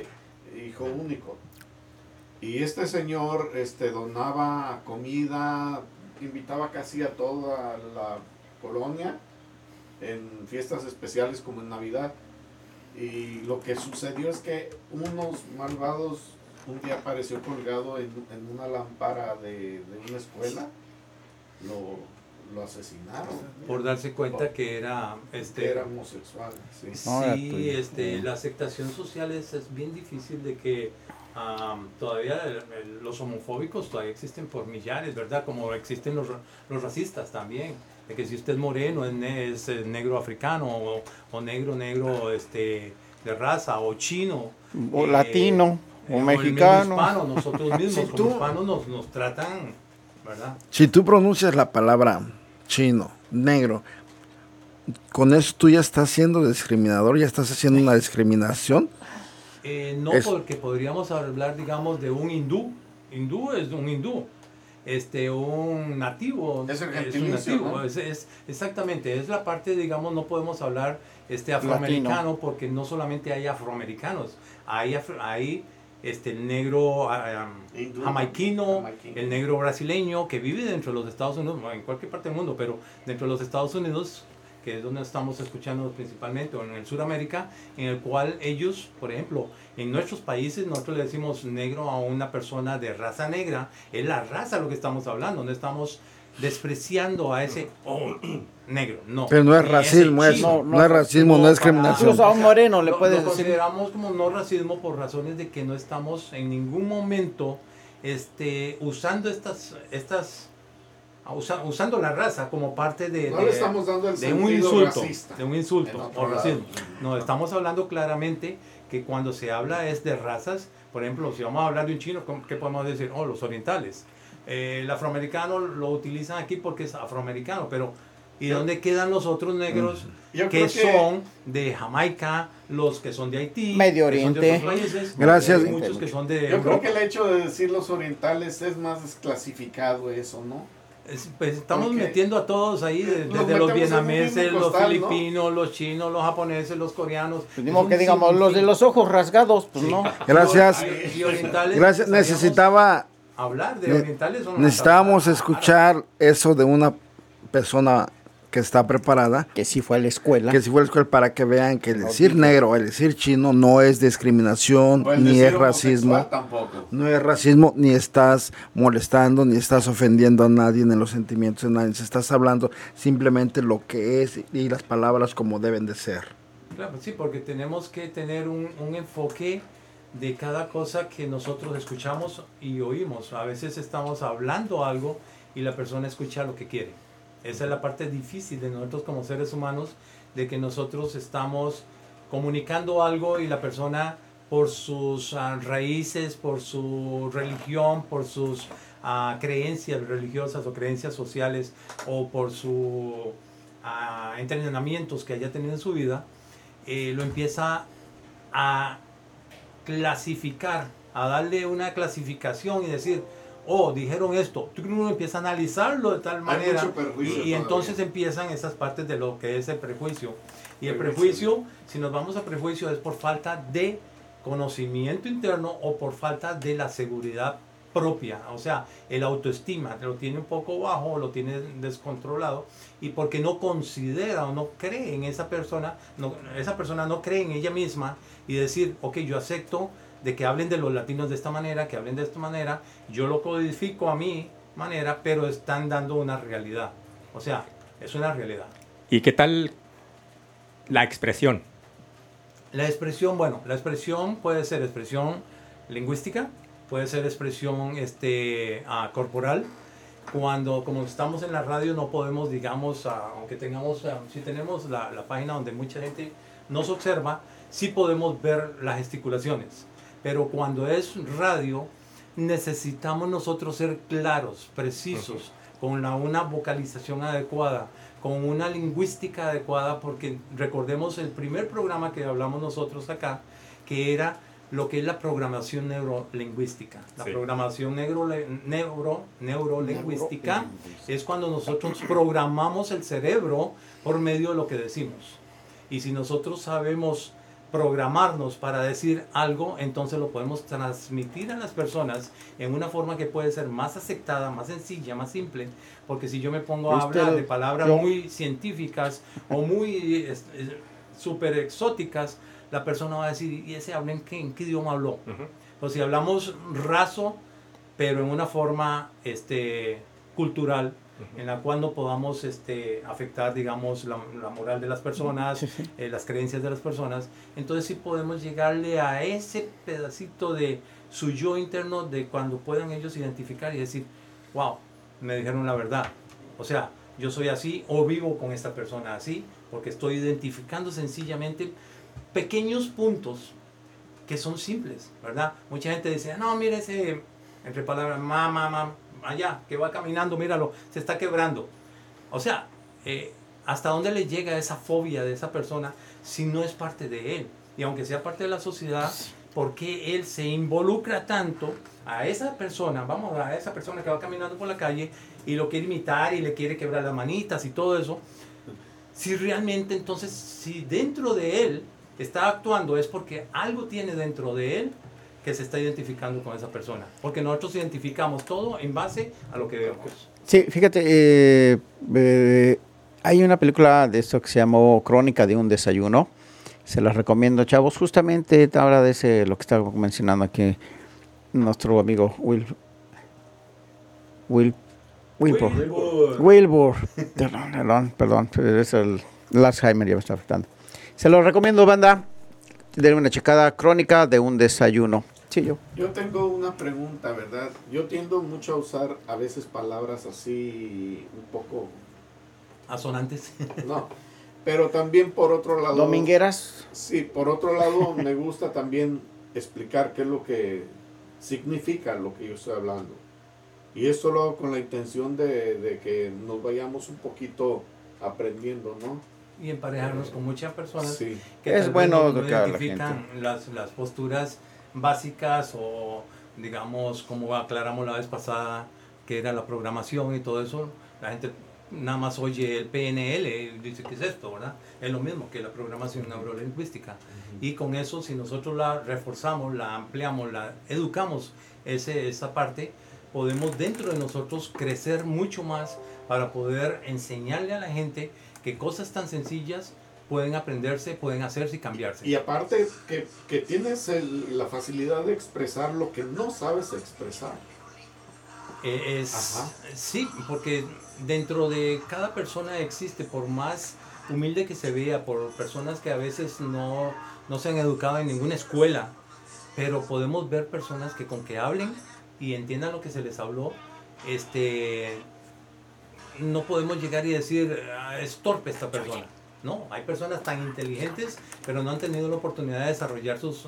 hijo único. Y este señor donaba comida, invitaba casi a toda la colonia en fiestas especiales como en Navidad. Y lo que sucedió es que unos malvados un día apareció colgado en una lámpara de una escuela, lo asesinaron. Por darse cuenta que era era homosexual. Sí, sí, la aceptación social es bien difícil de que todavía los homofóbicos todavía existen por millares, ¿verdad? Como existen los racistas también. De que si usted es moreno, es negro africano, o negro de raza, o chino. O latino, o mexicano. Hispano, nosotros mismos como hispanos nos tratan, ¿verdad? Si tú pronuncias la palabra chino, negro, con eso tú ya estás siendo discriminador, ya estás haciendo una discriminación. No, porque podríamos hablar, digamos, de un hindú. Hindú es un hindú. Un nativo es un nativo, ¿no? Exactamente, es la parte, digamos, no podemos hablar afroamericano, latino. Porque no solamente hay afroamericanos, hay el negro jamaiquino, el negro brasileño que vive dentro de los Estados Unidos, en cualquier parte del mundo, pero dentro de los Estados Unidos, que es donde estamos escuchando principalmente, o en el Sudamérica, en el cual ellos, por ejemplo, en nuestros países nosotros le decimos negro a una persona de raza negra, es la raza lo que estamos hablando, no estamos despreciando a ese negro, no. Pero no es racismo, no es racismo, no es discriminación. Incluso a un moreno le puedes decir. Lo consideramos como no racismo por razones de que no estamos en ningún momento usando usando la raza como parte de le estamos dando el un insulto, racista, de un insulto o racismo. No, estamos hablando claramente que cuando se habla es de razas, por ejemplo, si vamos a hablar de un chino, ¿qué podemos decir? Los orientales. El afroamericano lo utilizan aquí porque es afroamericano, pero ¿y dónde quedan los otros negros que son de Jamaica, los que son de Haití, Medio Oriente? Que son de otros países? Gracias. Muchos que son de Yo creo que el hecho de decir los orientales es más desclasificado eso, ¿no? Pues estamos metiendo a todos ahí, desde los vietnameses, los filipinos, ¿no? Los chinos, los japoneses, los coreanos. Pues que digamos, los de los ojos rasgados, pues sí. No. Gracias. Y orientales, gracias. Necesitaba hablar de orientales. Necesitábamos escuchar eso de una persona que está preparada. Que sí fue a la escuela. Que sí fue a la escuela, para que vean que el decir negro, el decir chino no es discriminación, ni es racismo. No es racismo, ni estás molestando, ni estás ofendiendo a nadie, ni en los sentimientos de nadie. Se estás hablando simplemente lo que es y las palabras como deben de ser. Claro, sí, porque tenemos que tener un enfoque de cada cosa que nosotros escuchamos y oímos. A veces estamos hablando algo y la persona escucha lo que quiere. Esa es la parte difícil de nosotros como seres humanos, de que nosotros estamos comunicando algo y la persona, por sus raíces, por su religión, por sus creencias religiosas o creencias sociales, o por sus entrenamientos que haya tenido en su vida, lo empieza a clasificar, a darle una clasificación y decir, dijeron esto, uno empieza a analizarlo de tal manera y entonces empiezan esas partes de lo que es el prejuicio. Y el prejuicio, si nos vamos a prejuicio, es por falta de conocimiento interno o por falta de la seguridad propia, o sea, el autoestima lo tiene un poco bajo, lo tiene descontrolado, y porque no considera o no cree en esa persona no cree en ella misma y decir, ok, yo acepto de que hablen de los latinos de esta manera, que hablen de esta manera, yo lo codifico a mi manera, pero están dando una realidad. O sea, es una realidad. ¿Y qué tal la expresión? La expresión, bueno, la expresión puede ser expresión lingüística, puede ser expresión corporal. Como estamos en la radio, no podemos, digamos, aunque tengamos, si tenemos la página donde mucha gente nos observa, sí podemos ver las gesticulaciones. Pero cuando es radio, necesitamos nosotros ser claros, precisos, con una vocalización adecuada, con una lingüística adecuada, porque recordemos el primer programa que hablamos nosotros acá, que era lo que es la programación neurolingüística. La programación neurolingüística es cuando nosotros programamos el cerebro por medio de lo que decimos. Y si nosotros sabemos programarnos para decir algo, entonces lo podemos transmitir a las personas en una forma que puede ser más aceptada, más sencilla, más simple, porque si yo me pongo a hablar de palabras muy científicas o muy súper exóticas, la persona va a decir, ¿y ese habla en qué idioma habló? Pues si hablamos raso, pero en una forma cultural, en la cual no podamos afectar, digamos, la moral de las personas, las creencias de las personas, entonces sí podemos llegarle a ese pedacito de su yo interno, de cuando puedan ellos identificar y decir, wow, me dijeron la verdad, o sea, yo soy así o vivo con esta persona así, porque estoy identificando sencillamente pequeños puntos que son simples, ¿verdad? Mucha gente dice, no, mire ese, entre palabras, mamá, allá, que va caminando, míralo, se está quebrando. O sea, ¿hasta dónde le llega esa fobia de esa persona si no es parte de él? Y aunque sea parte de la sociedad, ¿por qué él se involucra tanto a esa persona, a esa persona que va caminando por la calle y lo quiere imitar y le quiere quebrar las manitas y todo eso? Si realmente, entonces, si dentro de él está actuando, es porque algo tiene dentro de él que se está identificando con esa persona, porque nosotros identificamos todo en base a lo que vemos. Sí, fíjate, hay una película de esto que se llamó Crónica de un desayuno, se las recomiendo, chavos, justamente habla de lo que estaba mencionando aquí nuestro amigo Wilbur. Perdón, es el Alzheimer, ya me está afectando. Se lo recomiendo, banda. De una checada, Crónica de un desayuno. Sí, yo tengo una pregunta, ¿verdad? Yo tiendo mucho a usar a veces palabras así un poco asonantes. No, pero también por otro lado. Domingueras. Sí, por otro lado me gusta también explicar qué es lo que significa lo que yo estoy hablando. Y esto lo hago con la intención de que nos vayamos un poquito aprendiendo, ¿no? Y emparejarnos con muchas personas que es bueno no identifican las posturas básicas o digamos como aclaramos la vez pasada que era la programación y todo eso. La gente nada más oye el PNL y dice ¿qué es esto? ¿Verdad? Es lo mismo que la programación neurolingüística. Y con eso si nosotros la reforzamos, la ampliamos, la educamos esa parte, podemos dentro de nosotros crecer mucho más para poder enseñarle a la gente que cosas tan sencillas pueden aprenderse, pueden hacerse y cambiarse. Y aparte que tienes la facilidad de expresar lo que no sabes expresar. Sí, porque dentro de cada persona existe, por más humilde que se vea, por personas que a veces no se han educado en ninguna escuela, pero podemos ver personas que con que hablen y entiendan lo que se les habló, no podemos llegar y decir es torpe esta persona. No, hay personas tan inteligentes, pero no han tenido la oportunidad de desarrollar sus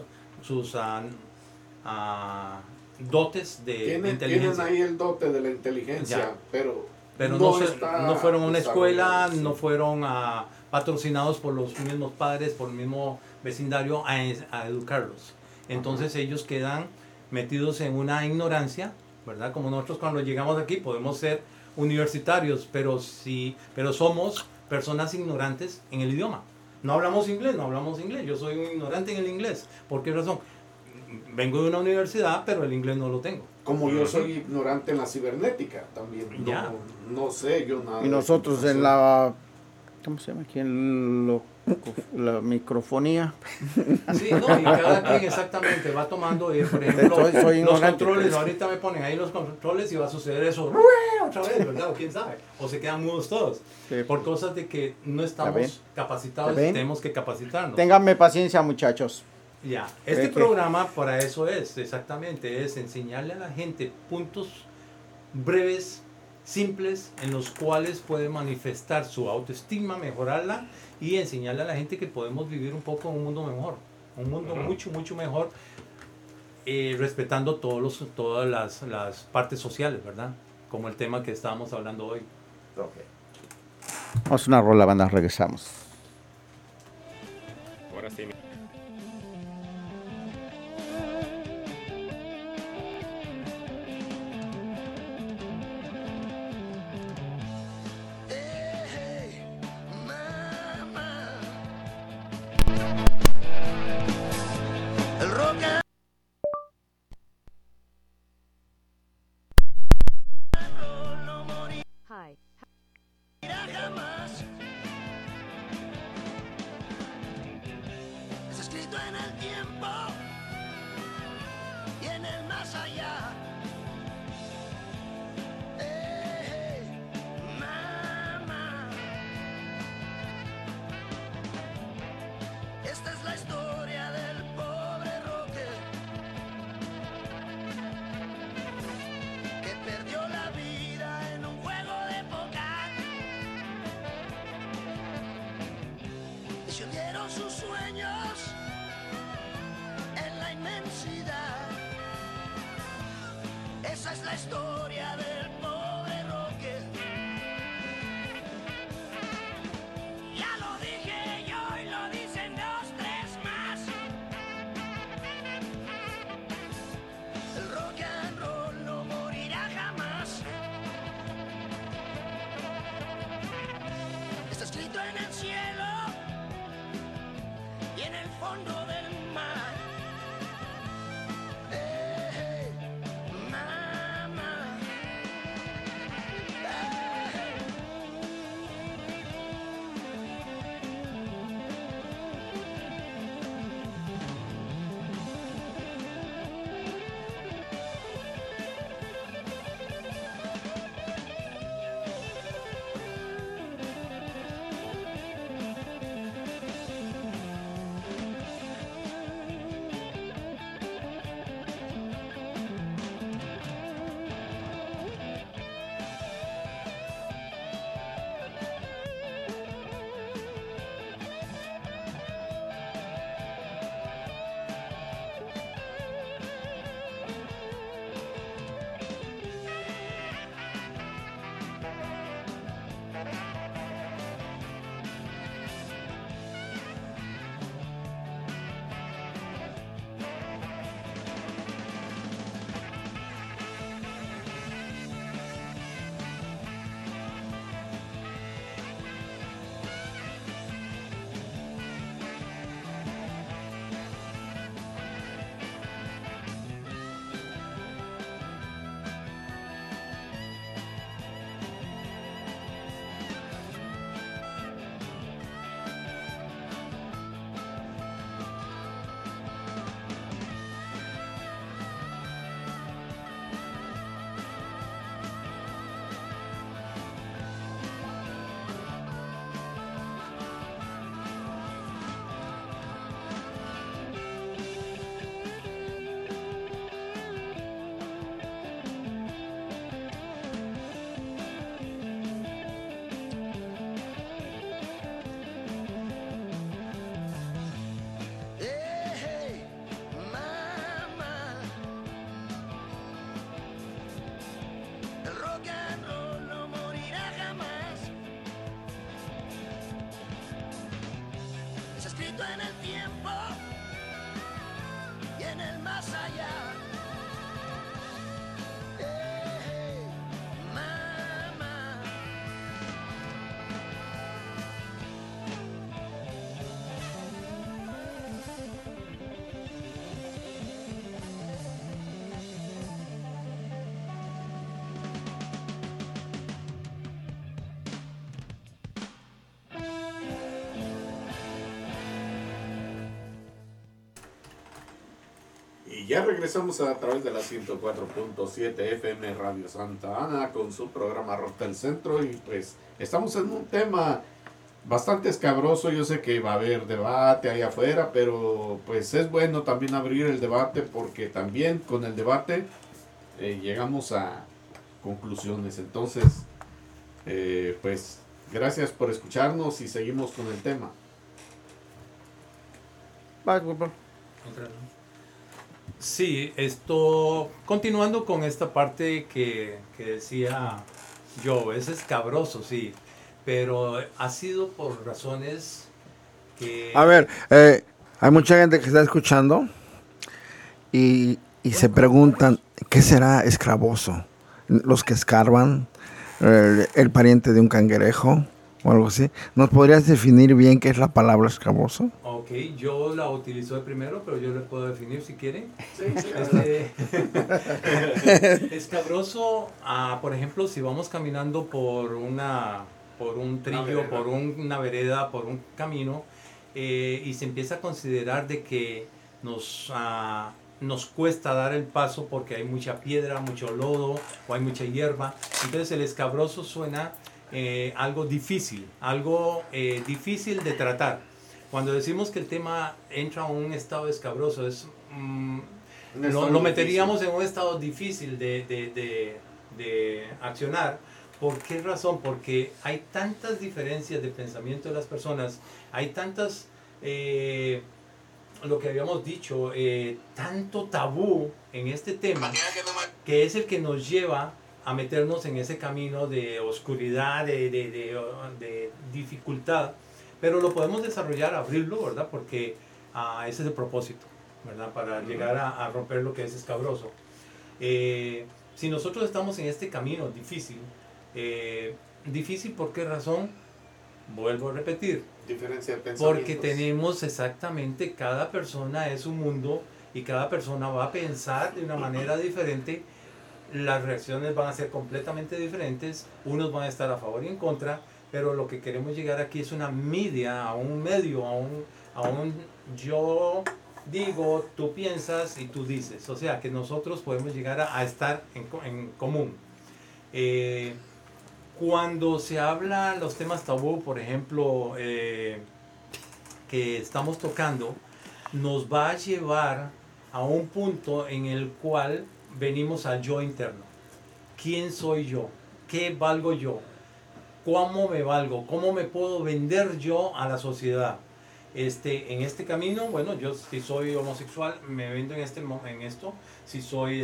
dotes de inteligencia. Tienen ahí el dote de la inteligencia, pero no fueron a una escuela, no fueron patrocinados por los mismos padres, por el mismo vecindario a educarlos. Entonces ellos quedan metidos en una ignorancia, ¿verdad? Como nosotros cuando llegamos aquí podemos ser universitarios, pero somos personas ignorantes en el idioma. No hablamos inglés. Yo soy un ignorante en el inglés. ¿Por qué razón? Vengo de una universidad, pero el inglés no lo tengo. Como yo soy ignorante en la cibernética también. No sé yo nada. Y nosotros en la... ¿Cómo se llama aquí? La microfonía. Sí, no, y cada quien exactamente va tomando, por ejemplo, los controles, ahorita me ponen ahí los controles y va a suceder eso otra vez, ¿verdad? ¿Quién sabe? O se quedan mudos todos, por cosas de que no estamos capacitados, tenemos que capacitarnos. Ténganme paciencia, muchachos. Ya, programa para eso es, exactamente, es enseñarle a la gente puntos breves, simples, en los cuales puede manifestar su autoestima, mejorarla y enseñarle a la gente que podemos vivir un poco en un mundo mejor, un mundo mucho, mucho mejor, respetando todas las partes sociales, ¿verdad? Como el tema que estábamos hablando hoy. Vamos a una rola, banda, regresamos. Ahora sí. en el tiempo y en el más allá. Mamá, esta es la historia del pobre Roque, que perdió la vida en un juego de póker y se hundieron sus sueños en la inmensidad. Esa es la historia del pobre Roque. Ya lo dije yo y lo dicen 2, 3 más. El rock and roll no morirá jamás. Está escrito en el cielo y en el fondo del mar. Mamá. En el tiempo y en el más allá. Mamá. Y ya regresamos a través de la 104.7 FM Radio Santa Ana con su programa Rock del Centro, y pues estamos en un tema bastante escabroso. Yo sé que va a haber debate ahí afuera, pero pues es bueno también abrir el debate, porque también con el debate llegamos a conclusiones. Entonces pues gracias por escucharnos y seguimos con el tema. Sí, continuando con esta parte que decía yo, es escabroso, sí, pero ha sido por razones que... A ver, hay mucha gente que está escuchando y se preguntan, ¿qué será escraboso? Los que escarban, el pariente de un cangrejo o algo así. ¿Nos podrías definir bien qué es la palabra escraboso? Ok, yo la utilizo de primero, pero yo le puedo definir si quieren. Sí, Escabroso, por ejemplo, si vamos caminando por un trillo, por una vereda, por un camino, y se empieza a considerar de que nos cuesta dar el paso porque hay mucha piedra, mucho lodo o hay mucha hierba. Entonces el escabroso suena algo difícil de tratar. Cuando decimos que el tema entra a un estado escabroso, lo meteríamos en un estado difícil de accionar. ¿Por qué razón? Porque hay tantas diferencias de pensamiento de las personas, hay tantas, lo que habíamos dicho, tanto tabú en este tema, que es el que nos lleva a meternos en ese camino de oscuridad, de dificultad, pero lo podemos desarrollar, abrirlo, ¿verdad? Porque ese es el propósito, ¿verdad? Para llegar a romper lo que es escabroso. Si nosotros estamos en este camino difícil, ¿por qué razón? Vuelvo a repetir. Diferencia de pensamientos. Porque tenemos exactamente, cada persona es un mundo y cada persona va a pensar de una manera diferente. Las reacciones van a ser completamente diferentes, unos van a estar a favor y en contra, pero lo que queremos llegar aquí es una media, a un medio, a un yo digo, tú piensas y tú dices. O sea, que nosotros podemos llegar a estar en común. Cuando se habla los temas tabú, por ejemplo, que estamos tocando, nos va a llevar a un punto en el cual venimos al yo interno. ¿Quién soy yo? ¿Qué valgo yo? ¿Cómo me valgo? ¿Cómo me puedo vender yo a la sociedad? En este camino, bueno, yo si soy homosexual, me vendo en esto. Si soy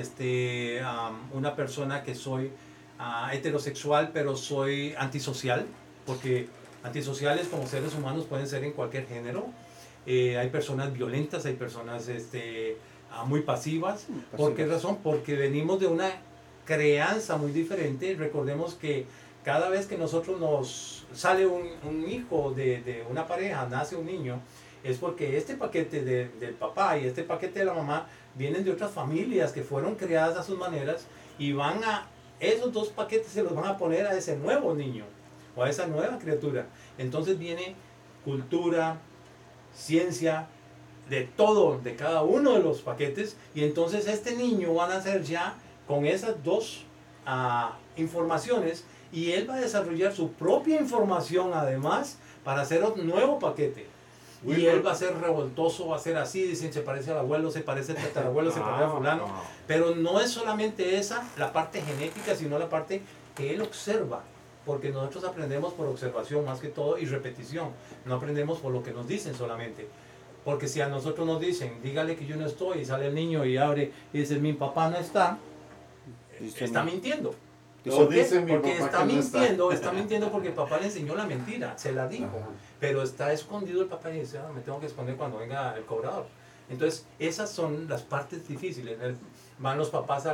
una persona que soy heterosexual, pero soy antisocial, porque antisociales como seres humanos pueden ser en cualquier género. Hay personas violentas, hay personas muy pasivas. ¿Por qué razón? Porque venimos de una crianza muy diferente. Recordemos que cada vez que nosotros nos sale un hijo de una pareja, nace un niño, es porque este paquete del papá y este paquete de la mamá vienen de otras familias que fueron creadas a sus maneras y esos dos paquetes se los van a poner a ese nuevo niño o a esa nueva criatura. Entonces viene cultura, ciencia, de todo, de cada uno de los paquetes, y entonces este niño va a nacer ya con esas dos informaciones, y él va a desarrollar su propia información además para hacer un nuevo paquete. Y él va a ser revoltoso, va a ser así, dicen, se parece al abuelo, se parece al tatarabuelo, se parece a fulano. Pero no es solamente esa, la parte genética, sino la parte que él observa. Porque nosotros aprendemos por observación más que todo y repetición. No aprendemos por lo que nos dicen solamente. Porque si a nosotros nos dicen, dígale que yo no estoy, y sale el niño y abre y dice, mi papá no está, está mintiendo. ¿Por qué? Porque está mintiendo porque el papá le enseñó la mentira, se la dijo. Pero está escondido el papá y dice, me tengo que esconder cuando venga el cobrador. Entonces, esas son las partes difíciles. Van los papás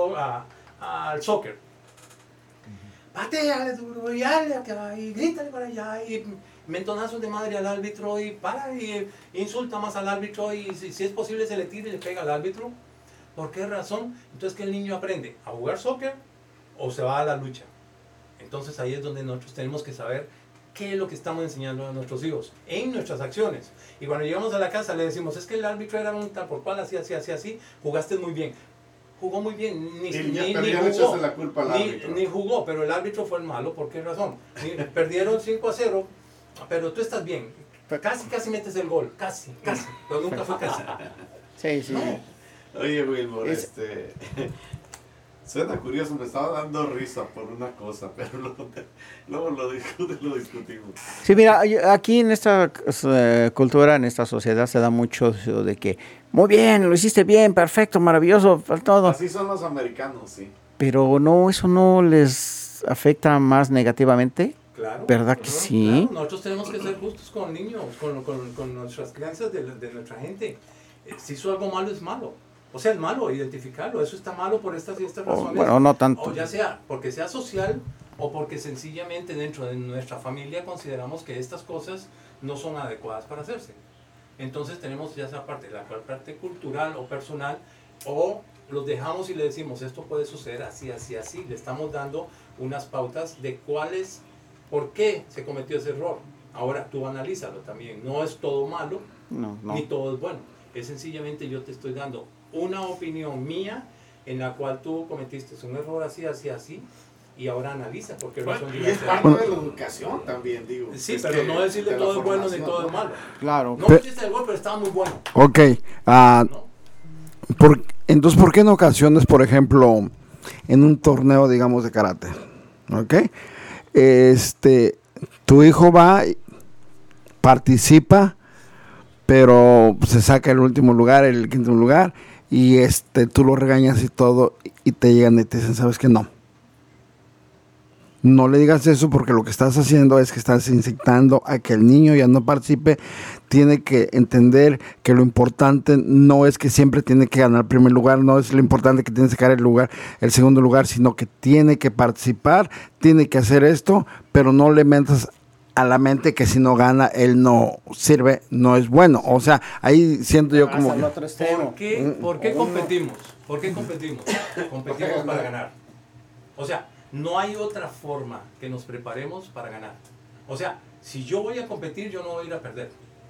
al soccer. Pateale duro y grítale para allá y mentonazos de madre al árbitro y insulta más al árbitro y si es posible se le tira y le pega al árbitro. ¿Por qué razón? Entonces que el niño aprende a jugar soccer o se va a la lucha. Entonces ahí es donde nosotros tenemos que saber qué es lo que estamos enseñando a nuestros hijos en nuestras acciones. Y cuando llegamos a la casa le decimos, es que el árbitro era un tal por cual, así, jugaste muy bien. Jugó muy bien, ni jugó, pero el árbitro fue el malo. ¿Por qué razón? Perdieron 5-0, pero tú estás bien. Casi metes el gol, casi, pero nunca fue casi. Sí. No. Oye, Wilbur, suena curioso, me estaba dando risa por una cosa, pero luego lo discutimos. Sí, mira, aquí en esta cultura, en esta sociedad se da mucho de que, muy bien, lo hiciste bien, perfecto, maravilloso, todo. Así son los americanos, sí. Pero no, eso no les afecta más negativamente. Claro. ¿Verdad que sí? Claro. Nosotros tenemos que ser justos con niños, con nuestras crianzas de nuestra gente. Si hizo algo malo, es malo. O sea, es malo identificarlo. Eso está malo por estas y estas razones. Bueno, no tanto. O ya sea porque sea social o porque sencillamente dentro de nuestra familia consideramos que estas cosas no son adecuadas para hacerse. Entonces tenemos ya esa parte, la parte cultural o personal, o los dejamos y le decimos, esto puede suceder así. Le estamos dando unas pautas de por qué se cometió ese error. Ahora tú analízalo también. No es todo malo, No. ni todo es bueno. Es sencillamente yo te estoy dando una opinión mía en la cual tú cometiste un error así, y ahora analiza por qué razón Y es llegaste parte ahí. de la educación también, digo. Sí, Es pero que no decirle de la todo es bueno ni formación, todo ¿no? es malo. Claro. No metiste el gol, pero estaba muy bueno. Ok. Entonces, ¿por qué en ocasiones, por ejemplo, en un torneo, digamos, de karate, ok, tu hijo va, participa, pero se saca el último lugar, el quinto lugar, y tú lo regañas y todo, y te llegan y te dicen, ¿sabes qué? No le digas eso, porque lo que estás haciendo es que estás incitando a que el niño ya no participe. Tiene que entender que lo importante no es que siempre tiene que ganar el primer lugar, no es lo importante que tiene que sacar el segundo lugar, sino que tiene que participar, tiene que hacer esto, pero no le metas a la mente que si no gana, él no sirve, no es bueno. O sea, ahí siento yo como... ¿Por qué competimos? ¿Por qué competimos? Competimos para ganar. O sea, no hay otra forma que nos preparemos para ganar. O sea, si yo voy a competir, yo no voy a ir a perder.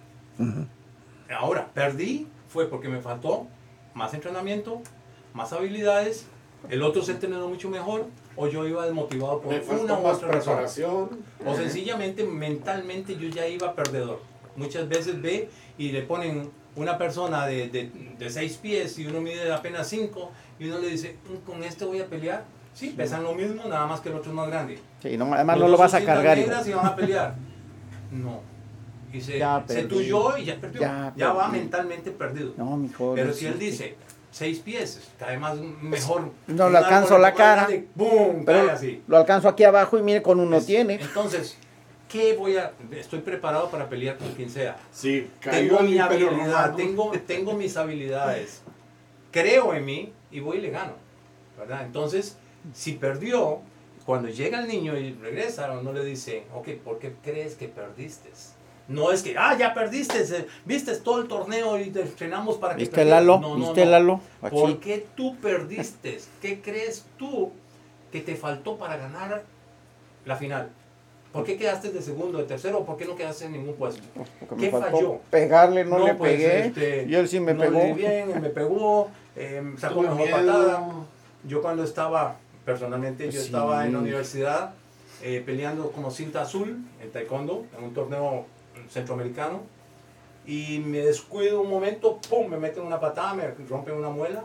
Ahora, perdí fue porque me faltó más entrenamiento, más habilidades, el otro se entrenó mucho mejor, o yo iba desmotivado por Me faltó una u más otra razón. preparación. O sencillamente, mentalmente, yo ya iba perdedor. Muchas veces ve y le ponen una persona de 6 pies y uno mide apenas 5 y uno le dice, con este voy a pelear. Sí, pesan lo mismo, nada más que el otro es más grande. Sí, no, además Los no lo dos vas a son cintas cargar. negras y van a pelear. No. Y se tuyó y ya perdió. Ya va mentalmente perdido. No, mijo. Pero si él dice 6 pies, cae más mejor. No le alcanzo la cara. ¡Bum! Pero Cae así. lo alcanzo aquí abajo y mire con uno tiene. Entonces, estoy preparado para pelear con quien sea. Sí, Tengo mi Imperio habilidad, Romano. tengo mis habilidades. Creo en mí y voy y le gano. ¿Verdad? Entonces, si perdió, cuando llega el niño y regresa, no le dice, ok, ¿por qué crees que perdiste? No es que, ya perdiste, viste todo el torneo y te entrenamos para que ¿Viste perdieras. Lalo? No, ¿Viste Lalo? Aquí. ¿Por qué tú perdiste? ¿Qué crees tú que te faltó para ganar la final? ¿Por qué quedaste de segundo, de tercero? ¿Por qué no quedaste en ningún puesto? Porque ¿Qué me faltó falló? pegarle, no le pegué. Y él sí me no pegó. le di bien, él me pegó, sacó Tuve mejor miedo. patada. Yo cuando estaba, personalmente, yo Sí. estaba en la universidad peleando como cinta azul en taekwondo, en un torneo centroamericano, y me descuido un momento, ¡pum!, me meten una patada, me rompen una muela,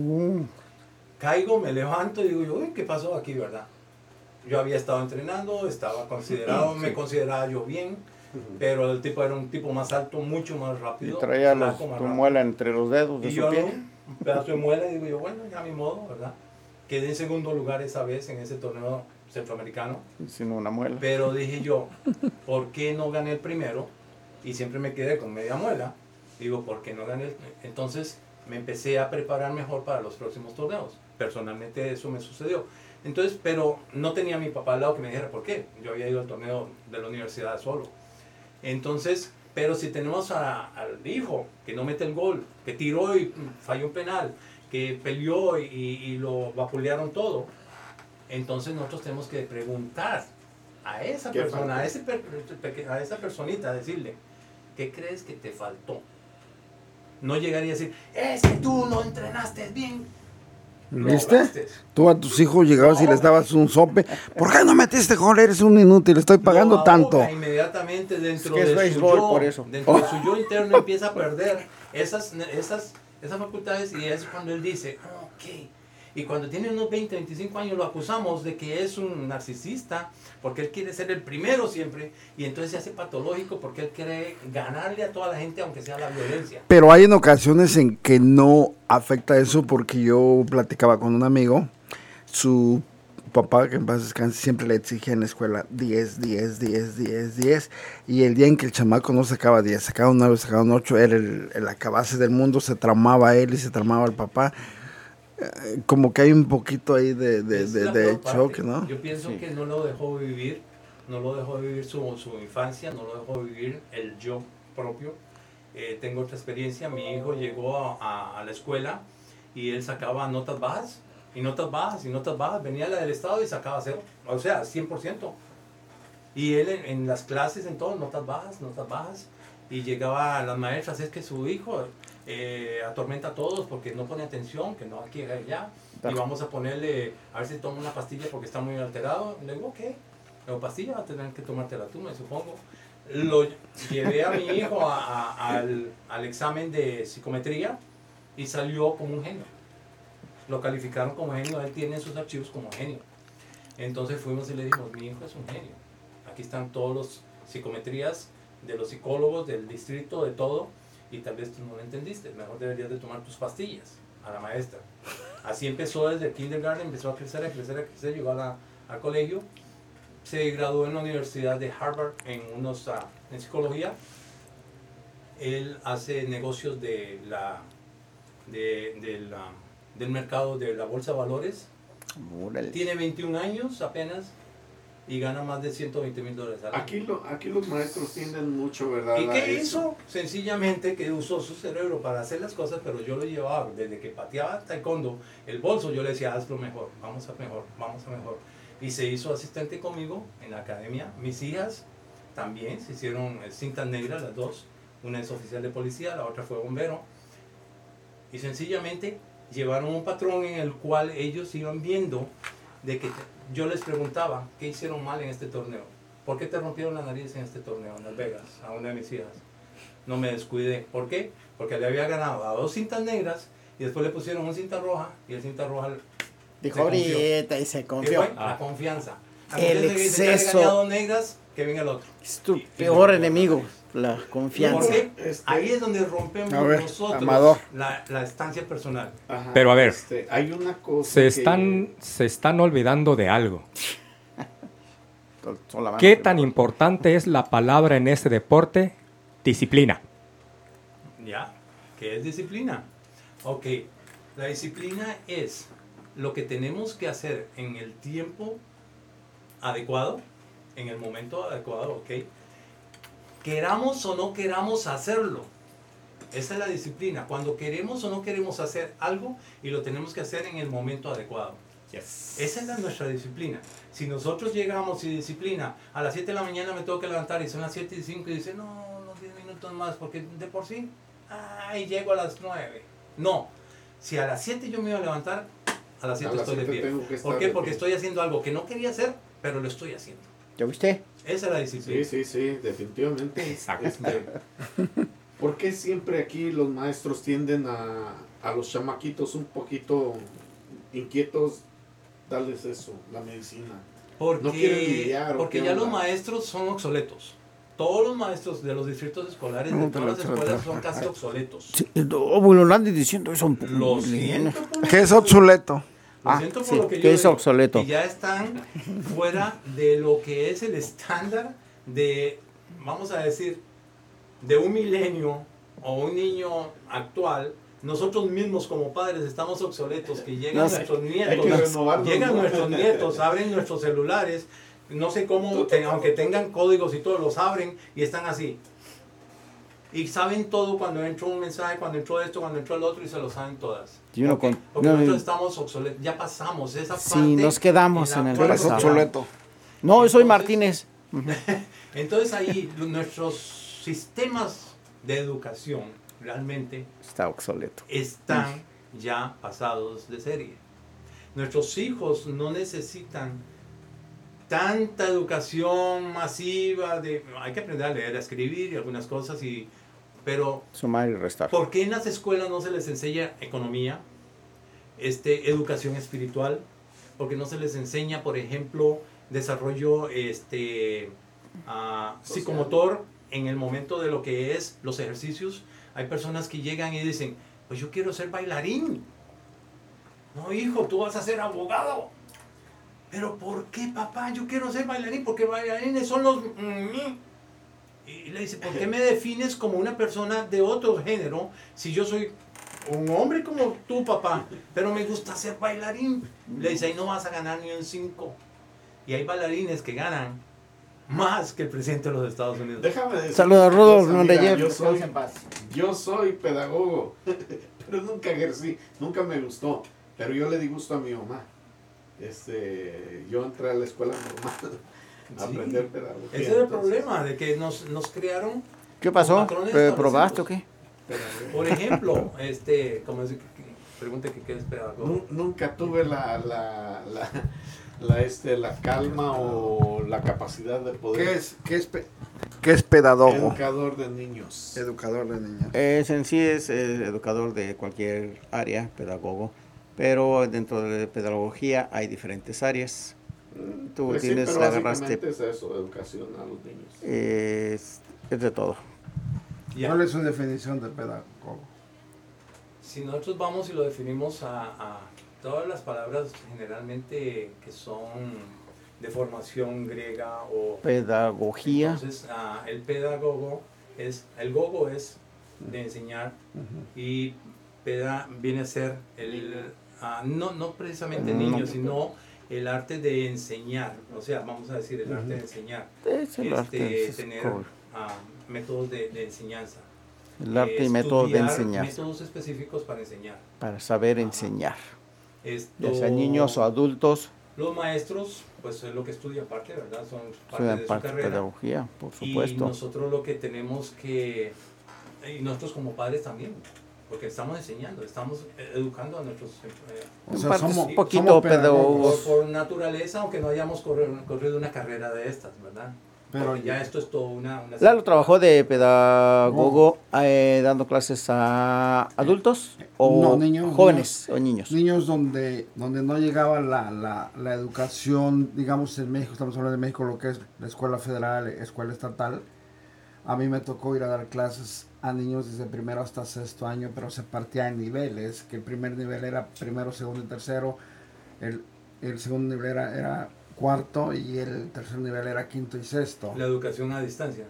caigo, me levanto y digo yo, uy, ¿qué pasó aquí, verdad? Yo había estado entrenando, estaba considerado, me consideraba yo bien, pero el tipo era un tipo más alto, mucho más Y rápido. traía flaco, tu más rápido. muela entre los dedos de Y su yo, pie. un pedazo de muela, y digo yo, bueno, ya a mi modo, ¿verdad? Quedé en segundo lugar esa vez en ese torneo centroamericano. Sin una muela. Pero dije yo, ¿por qué no gané el primero? Y siempre me quedé con media muela. Digo, ¿por qué no gané? Entonces me empecé a preparar mejor para los próximos torneos. Personalmente eso me sucedió. Entonces, pero no tenía a mi papá al lado que me dijera por qué. Yo había ido al torneo de la universidad solo. Entonces, pero si tenemos al hijo que no mete el gol, que tiró y falló un penal, que peleó y lo vapulearon todo, entonces nosotros tenemos que preguntar a esa ¿Qué persona, faltó? a esa personita, decirle, ¿qué crees que te faltó? No llegar y decir, es que tú no entrenaste bien. ¿Viste? Lograste. Tú a tus hijos llegabas y les dabas un sope. ¿Por qué no metiste gol? Eres un inútil, estoy pagando Lo tanto. ahoga inmediatamente dentro Es que es de béisbol, su yo, por eso. dentro de su yo interno empieza a perder esas facultades, y es cuando él dice, ok. Y cuando tiene unos 20, 25 años lo acusamos de que es un narcisista, porque él quiere ser el primero siempre, y entonces se hace patológico porque él quiere ganarle a toda la gente, aunque sea la violencia. Pero hay en ocasiones en que no afecta eso, porque yo platicaba con un amigo, su papá, que en paz descanse, siempre le exigía en la escuela 10, 10, 10, 10, 10, y el día en que el chamaco no sacaba 10, sacaba un 9, sacaba un 8, era el acabase del mundo, se tramaba él y se tramaba el papá. Como que hay un poquito ahí Es la de peor parte. choque, ¿no? Yo pienso Sí. que no lo dejó vivir, su infancia, no lo dejó vivir el yo propio. Tengo otra experiencia, mi hijo llegó a la escuela y él sacaba notas bajas, y notas bajas, y notas bajas, venía la del estado y sacaba 0, o sea, 100%. Y él en las clases, en todo, notas bajas. Y llegaba a las maestras, es que su hijo atormenta a todos porque no pone atención, que no aquí allá. Y vamos a ponerle, a ver si toma una pastilla porque está muy alterado. Le digo, ¿qué? Le digo, pastilla, va a tener que tomártela tú, me supongo. Lo llevé a mi hijo al examen de psicometría y salió como un genio. Lo calificaron como genio, él tiene sus archivos como genio. Entonces fuimos y le dijimos, mi hijo es un genio. Aquí están todos los psicometrías de los psicólogos del distrito, de todo, y tal vez tú no lo entendiste, mejor deberías de tomar tus pastillas a la maestra. Así empezó desde el kindergarten, empezó a crecer, llegó al colegio, se graduó en la Universidad de Harvard en psicología. Él hace negocios del mercado de la bolsa de valores. Tiene 21 años apenas y gana más de $120,000 al año. Aquí los maestros tienden mucho, ¿verdad? ¿Y qué hizo? Sencillamente que usó su cerebro para hacer las cosas, pero yo lo llevaba desde que pateaba taekwondo, el bolso, yo le decía, hazlo mejor, vamos a mejor. Y se hizo asistente conmigo en la academia. Mis hijas también se hicieron cintas negras, las dos. Una es oficial de policía, la otra fue bombero. Y sencillamente llevaron un patrón en el cual ellos iban viendo de que yo les preguntaba, ¿qué hicieron mal en este torneo? ¿Por qué te rompieron la nariz en este torneo en Las Vegas? A una de mis hijas. No me descuidé. ¿Por qué? Porque le había ganado a 2 cintas negras y después le pusieron una cinta roja y el cinta roja dijo ahorita y se confió. La confianza. El exceso. Le 2 negras, que venga el otro. Es tu peor enemigo, la confianza. ¿Por qué? Ahí es donde rompemos nosotros Amador. la estancia personal. Ajá, Pero a ver, hay una cosa se están olvidando de algo. ¿Qué tan importante es la palabra en este deporte? Disciplina. Ya, ¿qué es disciplina? Ok, la disciplina es lo que tenemos que hacer en el tiempo adecuado, en el momento adecuado, ok. Queramos o no queramos hacerlo. Esa es la disciplina. Cuando queremos o no queremos hacer algo y lo tenemos que hacer en el momento adecuado. Yes. Esa es nuestra disciplina. Si nosotros llegamos y disciplina, a las 7 de la mañana me tengo que levantar y son las 7:05 y dice, no, unos 10 minutos más, porque de por sí, y llego a las 9. No, si a las 7 yo me iba a levantar, a las 7 estoy de pie. ¿Por qué? Porque estoy haciendo algo que no quería hacer, pero lo estoy haciendo. ¿Ya viste? Esa es la disciplina. Sí, definitivamente. Exacto. ¿Por qué siempre aquí los maestros tienden a los chamaquitos un poquito inquietos darles eso, la medicina? Porque, no quieren lidiar. Porque ya los maestros son obsoletos. Todos los maestros de los distritos escolares, de todas las escuelas, son casi obsoletos. Sí, no, bueno, lo andan diciendo eso un poco. Lo siento. ¿Qué es obsoleto? Lo siento por sí, lo que que yo es digo, obsoleto. que ya están fuera de lo que es el estándar de, vamos a decir, de un milenio o un niño actual. Nosotros mismos como padres estamos obsoletos, que llegan nuestros nietos, abren nuestros celulares, no sé cómo, aunque tengan códigos y todo, los abren y están así. Y saben todo cuando entró un mensaje, cuando entró esto, cuando entró el otro, y se lo saben todas. Porque nosotros estamos obsoletos, ya pasamos esa parte. Sí, nos quedamos en el pasado. Obsoleto. No, soy Martínez. Entonces ahí nuestros sistemas de educación realmente está obsoleto. Están ya pasados de serie. Nuestros hijos no necesitan tanta educación masiva, hay que aprender a leer, a escribir y algunas cosas, pero sumar y restar. ¿Por qué en las escuelas no se les enseña economía, educación espiritual? ¿Por qué no se les enseña, por ejemplo, desarrollo psicomotor en el momento de lo que es los ejercicios? Hay personas que llegan y dicen, pues yo quiero ser bailarín. No, hijo, tú vas a ser abogado. ¿Pero por qué, papá? Yo quiero ser bailarín, porque bailarines son los... Y le dice, ¿por qué me defines como una persona de otro género si yo soy un hombre como tú, papá? Pero me gusta ser bailarín. Le dice, ahí no vas a ganar ni un 5. Y hay bailarines que ganan más que el presidente de los Estados Unidos. Déjame decir. Saludos a Rudolf Monreyer. Yo soy pedagogo, pero nunca ejercí, nunca me gustó. Pero yo le di gusto a mi mamá. Yo entré a la escuela normal aprender pedagogía. Ese era el problema, de que nos crearon... ¿Qué pasó? con patrones ¿Probaste o establecidos. qué? Por ejemplo, como es, pregunta que qué es pedagogo. Nunca tuve la calma o la capacidad de poder. ¿Qué es pedagogo? Educador de niños. Educador de niños. En sí es educador de cualquier área, pedagogo, pero dentro de pedagogía hay diferentes áreas. Tú Pues sí, tienes, pero la agarraste, básicamente es eso, educación a los niños. es de todo. ¿Cuál es su definición de pedagogo? Si nosotros vamos y lo definimos a todas las palabras generalmente que son de formación griega o... Pedagogía. Entonces, el pedagogo es, el gogo es de enseñar y viene a ser no precisamente niño, sino el arte de enseñar, o sea, vamos a decir el arte de enseñar, Es el arte, tener métodos de enseñanza. El arte y métodos de estudiar enseñanza. métodos específicos para enseñar. Para saber enseñar. Ya Esto- sea niños o adultos, Los maestros, pues es lo que estudian aparte, ¿verdad? Son parte estudian de su parte de carrera. pedagogía, por Y supuesto. nosotros lo que tenemos que, y nosotros como padres también, porque estamos enseñando, estamos educando a nuestros... O sea, somos- un poquito pedagogos. Por naturaleza, aunque no hayamos corrido una carrera de estas, ¿verdad? Pero Porque ya esto es todo una Lalo trabajó de pedagogo dando clases a adultos o No, niños, jóvenes o niños. Niños donde no llegaba la educación, digamos en México, estamos hablando de México, lo que es la escuela federal, escuela estatal. A mí me tocó ir a dar clases a niños desde primero hasta sexto año, pero se partía en niveles, que el primer nivel era primero, segundo y tercero, el segundo nivel era cuarto y el tercer nivel era quinto y sexto. La educación a distancia.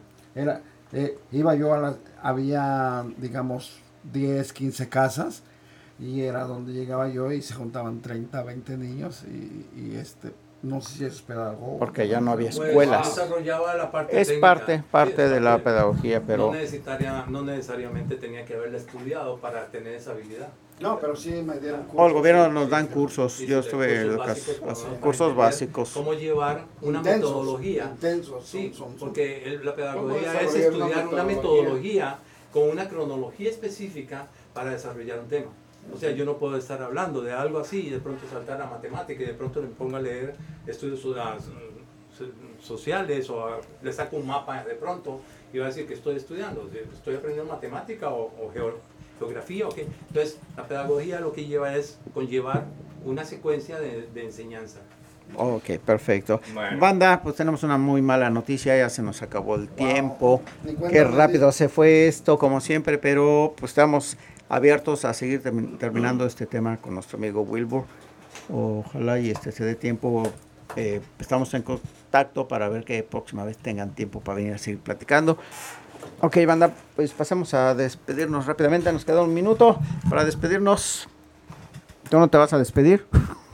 Iba yo había digamos 10, 15 casas y era donde llegaba yo y se juntaban 30, 20 niños y no sé si es pedagogo. Porque ya no había Pues, escuelas. desarrollaba la parte Es técnica. parte Sí, de la pedagogía, pero No necesariamente tenía que haberla estudiado para tener esa habilidad. No, pero sí me dieron cursos. o el gobierno nos dan cursos. Sí, Yo sí, estuve cursos básicos, cursos para básicos. entender cómo llevar una Intensos, metodología. intensos, Sí, son. porque la pedagogía ¿Cómo es desarrollar una estudiar una metodología? metodología con una cronología específica para desarrollar un tema. O sea, yo no puedo estar hablando de algo así y de pronto saltar a matemática y de pronto le pongo a leer estudios sociales o le saco un mapa de pronto y va a decir que estoy estudiando, estoy aprendiendo matemática o geografía o qué. Entonces, la pedagogía lo que lleva es conllevar una secuencia de enseñanza. Ok, perfecto. Bueno. Banda, pues tenemos una muy mala noticia, ya se nos acabó el tiempo. Ni cuenta Qué nos rápido se fue esto, como siempre, pero pues estamos abiertos a seguir terminando este tema con nuestro amigo Wilbur. Ojalá y se dé tiempo. Estamos en contacto para ver que próxima vez tengan tiempo para venir a seguir platicando. Ok, banda, pues pasemos a despedirnos rápidamente. Nos queda un minuto para despedirnos. ¿Tú no te vas a despedir?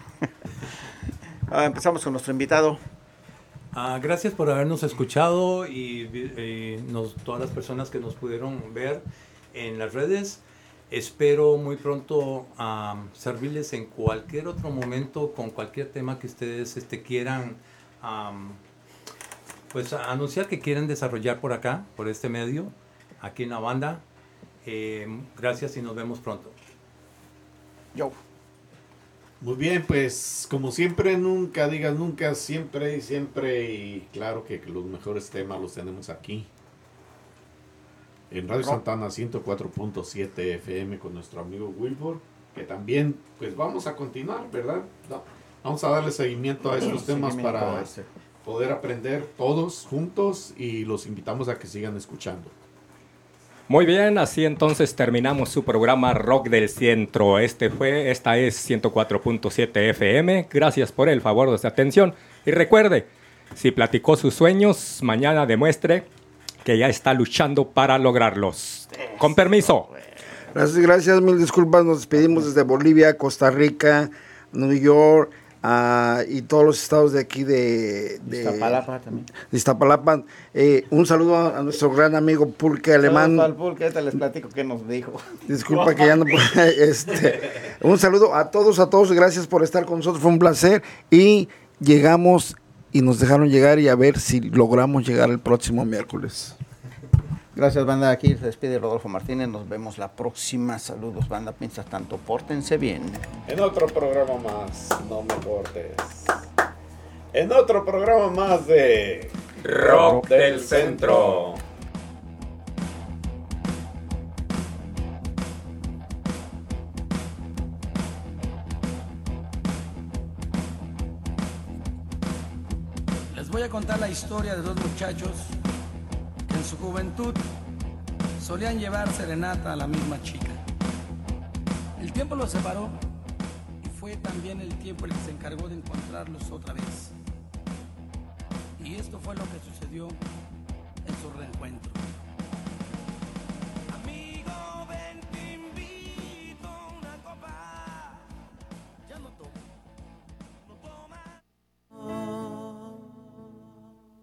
Empezamos con nuestro invitado. Gracias por habernos escuchado y todas las personas que nos pudieron ver en las redes. Espero muy pronto servirles en cualquier otro momento con cualquier tema que ustedes quieran pues anunciar que quieren desarrollar por acá, por este medio, aquí en la banda. Gracias y nos vemos pronto. Yo. Muy bien, pues como siempre, nunca digas nunca, siempre y siempre, y claro que los mejores temas los tenemos aquí. En Radio Santana 104.7 FM con nuestro amigo Wilbur, que también, pues vamos a continuar, ¿verdad? Vamos a darle seguimiento a estos temas para poder aprender todos juntos y los invitamos a que sigan escuchando. Muy bien, así entonces terminamos su programa Rock del Centro. Esta es 104.7 FM. Gracias por el favor de su atención. Y recuerde, si platicó sus sueños, mañana demuestre que ya está luchando para lograrlos. Con permiso. Gracias, mil disculpas. Nos despedimos desde Bolivia, Costa Rica, New York y todos los estados de aquí de Iztapalapa también. de Iztapalapa. Un saludo a nuestro gran amigo Pulque Alemán. Saludos al Pulque, te les platico qué nos dijo. Disculpa que ya no puedo. Un saludo a todos, gracias por estar con nosotros, fue un placer y llegamos y nos dejaron llegar y a ver si logramos llegar el próximo miércoles. Gracias, banda. Aquí se despide Rodolfo Martínez. Nos vemos la próxima. Saludos, banda. Piensas tanto. Pórtense bien. En otro programa más, no me cortes. En otro programa más de Rock del Centro. Les voy a contar la historia de dos muchachos que en su juventud solían llevar serenata a la misma chica. El tiempo los separó y fue también el tiempo el que se encargó de encontrarlos otra vez. Y esto fue lo que sucedió en su reencuentro.